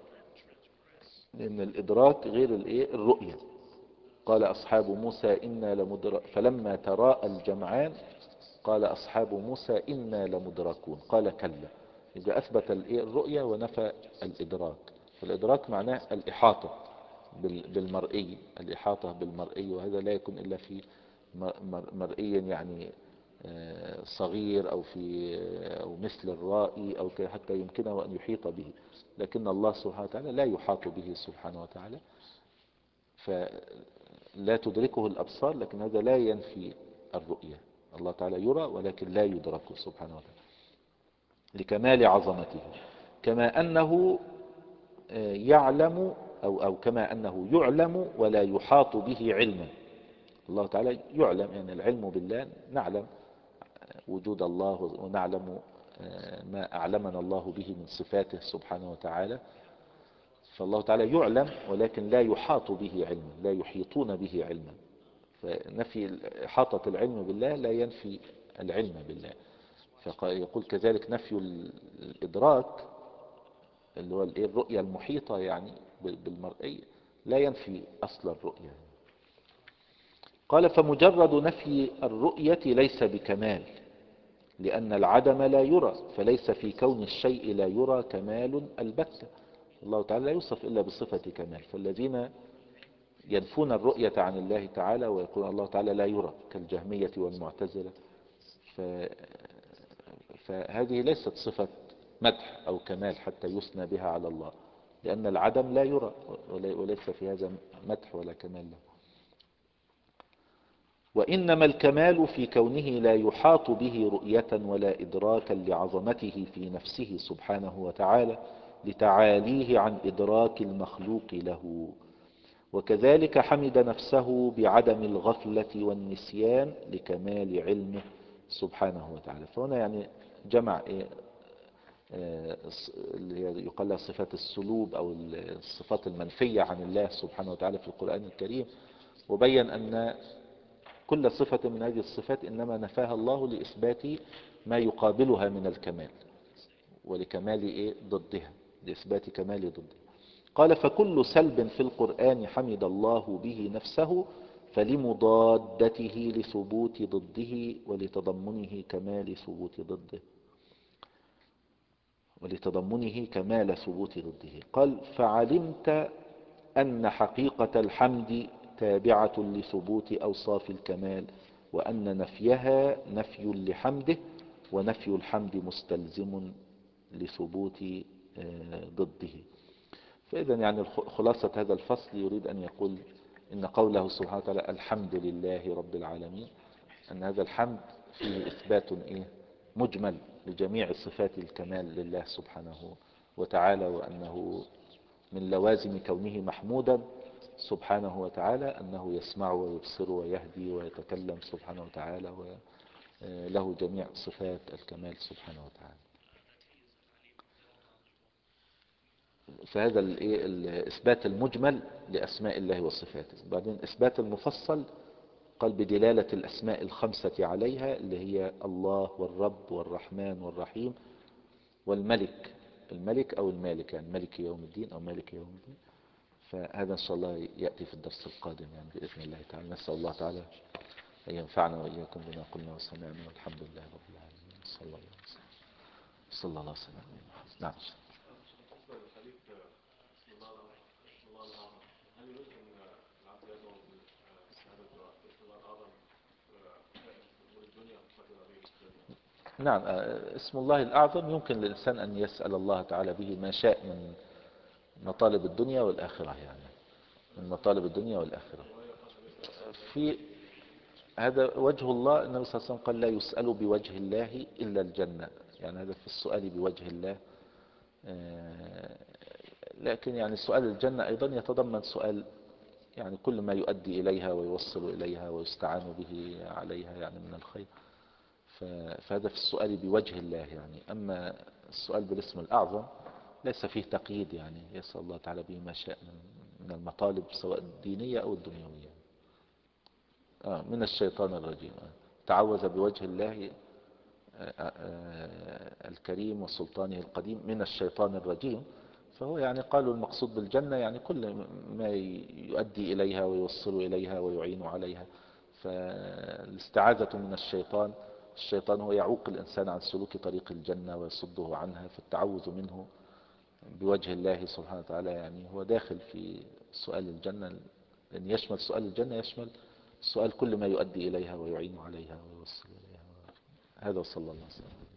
لأن الإدراك غير الرؤية. قال أصحاب موسى إنا لمدرك فلما تراءى الجمعان قال أصحاب موسى إنا لمدركون قال كلا. إذا أثبت الرؤية ونفى الإدراك. فالإدراك معناه الإحاطة بالمرئي، الإحاطة بالمرئي، وهذا لا يكون إلا في مرئي يعني صغير أو في أو مثل الرائي أو حتى يمكنه أن يحيط به. لكن الله سبحانه وتعالى لا يحاط به سبحانه وتعالى، فلا تدركه الأبصار، لكن هذا لا ينفي الرؤية. الله تعالى يرى ولكن لا يدرك سبحانه وتعالى لكمال عظمته. كما أنه يعلم أو, أو كما أنه يعلم ولا يحاط به علما. الله تعالى يعلم يعني العلم بالله، نعلم وجود الله ونعلم ما أعلمنا الله به من صفاته سبحانه وتعالى. فالله تعالى يعلم ولكن لا يحاط به علما، لا يحيطون به علما. فنفي إحاطة العلم بالله لا ينفي العلم بالله. فيقول كذلك نفي الإدراك اللي هو الرؤية المحيطة يعني بالمرئي لا ينفي أصل الرؤية. قال فمجرد نفي الرؤية ليس بكمال، لأن العدم لا يرى، فليس في كون الشيء لا يرى كمال البتة. الله تعالى لا يوصف إلا بصفة كمال. فالذين ينفون الرؤية عن الله تعالى ويقول الله تعالى لا يرى كالجهمية والمعتزلة، ف... فهذه ليست صفة مدح أو كمال حتى يثنى بها على الله، لأن العدم لا يرى وليس في هذا مدح ولا كمال له. وإنما الكمال في كونه لا يحاط به رؤية ولا إدراكا لعظمته في نفسه سبحانه وتعالى لتعاليه عن إدراك المخلوق له. وكذلك حمد نفسه بعدم الغفلة والنسيان لكمال علمه سبحانه وتعالى. فهنا يعني جمع اللي يقال لها صفات السلوب أو الصفات المنفية عن الله سبحانه وتعالى في القرآن الكريم، وبين أن كل صفة من هذه الصفات إنما نفاها الله لإثبات ما يقابلها من الكمال، ولكمال إيه ضدها، لإثبات كمال ضدها. قال فكل سلب في القرآن حمد الله به نفسه فلمضادته لثبوت ضده ولتضمنه كمال ثبوت ضده، ولتضمنه كمال ثبوت ضده. قال فعلمت أن حقيقة الحمد تابعة لثبوت أوصاف الكمال، وأن نفيها نفي لحمده، ونفي الحمد مستلزم لثبوت ضده. فإذا يعني خلاصة هذا الفصل يريد أن يقول إن قوله سبحانه وتعالى الحمد لله رب العالمين، أن هذا الحمد فيه إثبات إيه مجمل لجميع صفات الكمال لله سبحانه وتعالى، وأنه من لوازم كونه محمودا سبحانه وتعالى أنه يسمع ويبصر ويهدي ويتكلم سبحانه وتعالى، وله جميع صفات الكمال سبحانه وتعالى. فهذا الإثبات المجمل لأسماء الله وصفاته. بعدين إثبات المفصل قال بدلالة الأسماء الخمسة عليها، اللي هي الله والرب والرحمن والرحيم والملك، الملك أو المالك، يعني ملك يوم الدين أو مالك يوم الدين. فهذا إن شاء الله يأتي في الدرس القادم يعني بإذن الله تعالى. نسأل الله تعالى أن ينفعنا وإياكم بما قلنا وسمعنا، والحمد لله رب العالمين. صلى الله عليه وسلم. صلى الله عليه وسلم. نعم. نعم، اسم الله الأعظم يمكن للإنسان أن يسأل الله تعالى به ما شاء من مطالب الدنيا والآخرة، يعني من مطالب الدنيا والآخرة. في هذا وجه الله، النبي صلى الله عليه وسلم قال لا يسأل بوجه الله إلا الجنة، يعني هذا في السؤال بوجه الله. لكن يعني سؤال الجنة أيضا يتضمن سؤال يعني كل ما يؤدي إليها ويوصل إليها ويستعان به عليها يعني من الخير. فهذا في السؤال بوجه الله يعني. أما السؤال بالاسم الأعظم ليس فيه تقييد، يعني يسأل الله تعالى به ما شاء من المطالب سواء الدينية أو الدنيوية. آه من الشيطان الرجيم، تعوذ بوجه الله الكريم وسلطانه القديم من الشيطان الرجيم. فهو يعني قالوا المقصود بالجنة يعني كل ما يؤدي إليها ويوصل إليها ويعين عليها. فالاستعاذة من الشيطان، الشيطان هو يعوق الإنسان عن سلوك طريق الجنة ويصده عنها، فالتعوذ منه بوجه الله سبحانه وتعالى يعني هو داخل في سؤال الجنة، لأن يشمل سؤال الجنة يشمل سؤال كل ما يؤدي إليها ويعين عليها ويوصل إليها. هذا وصلى الله عليه وسلم.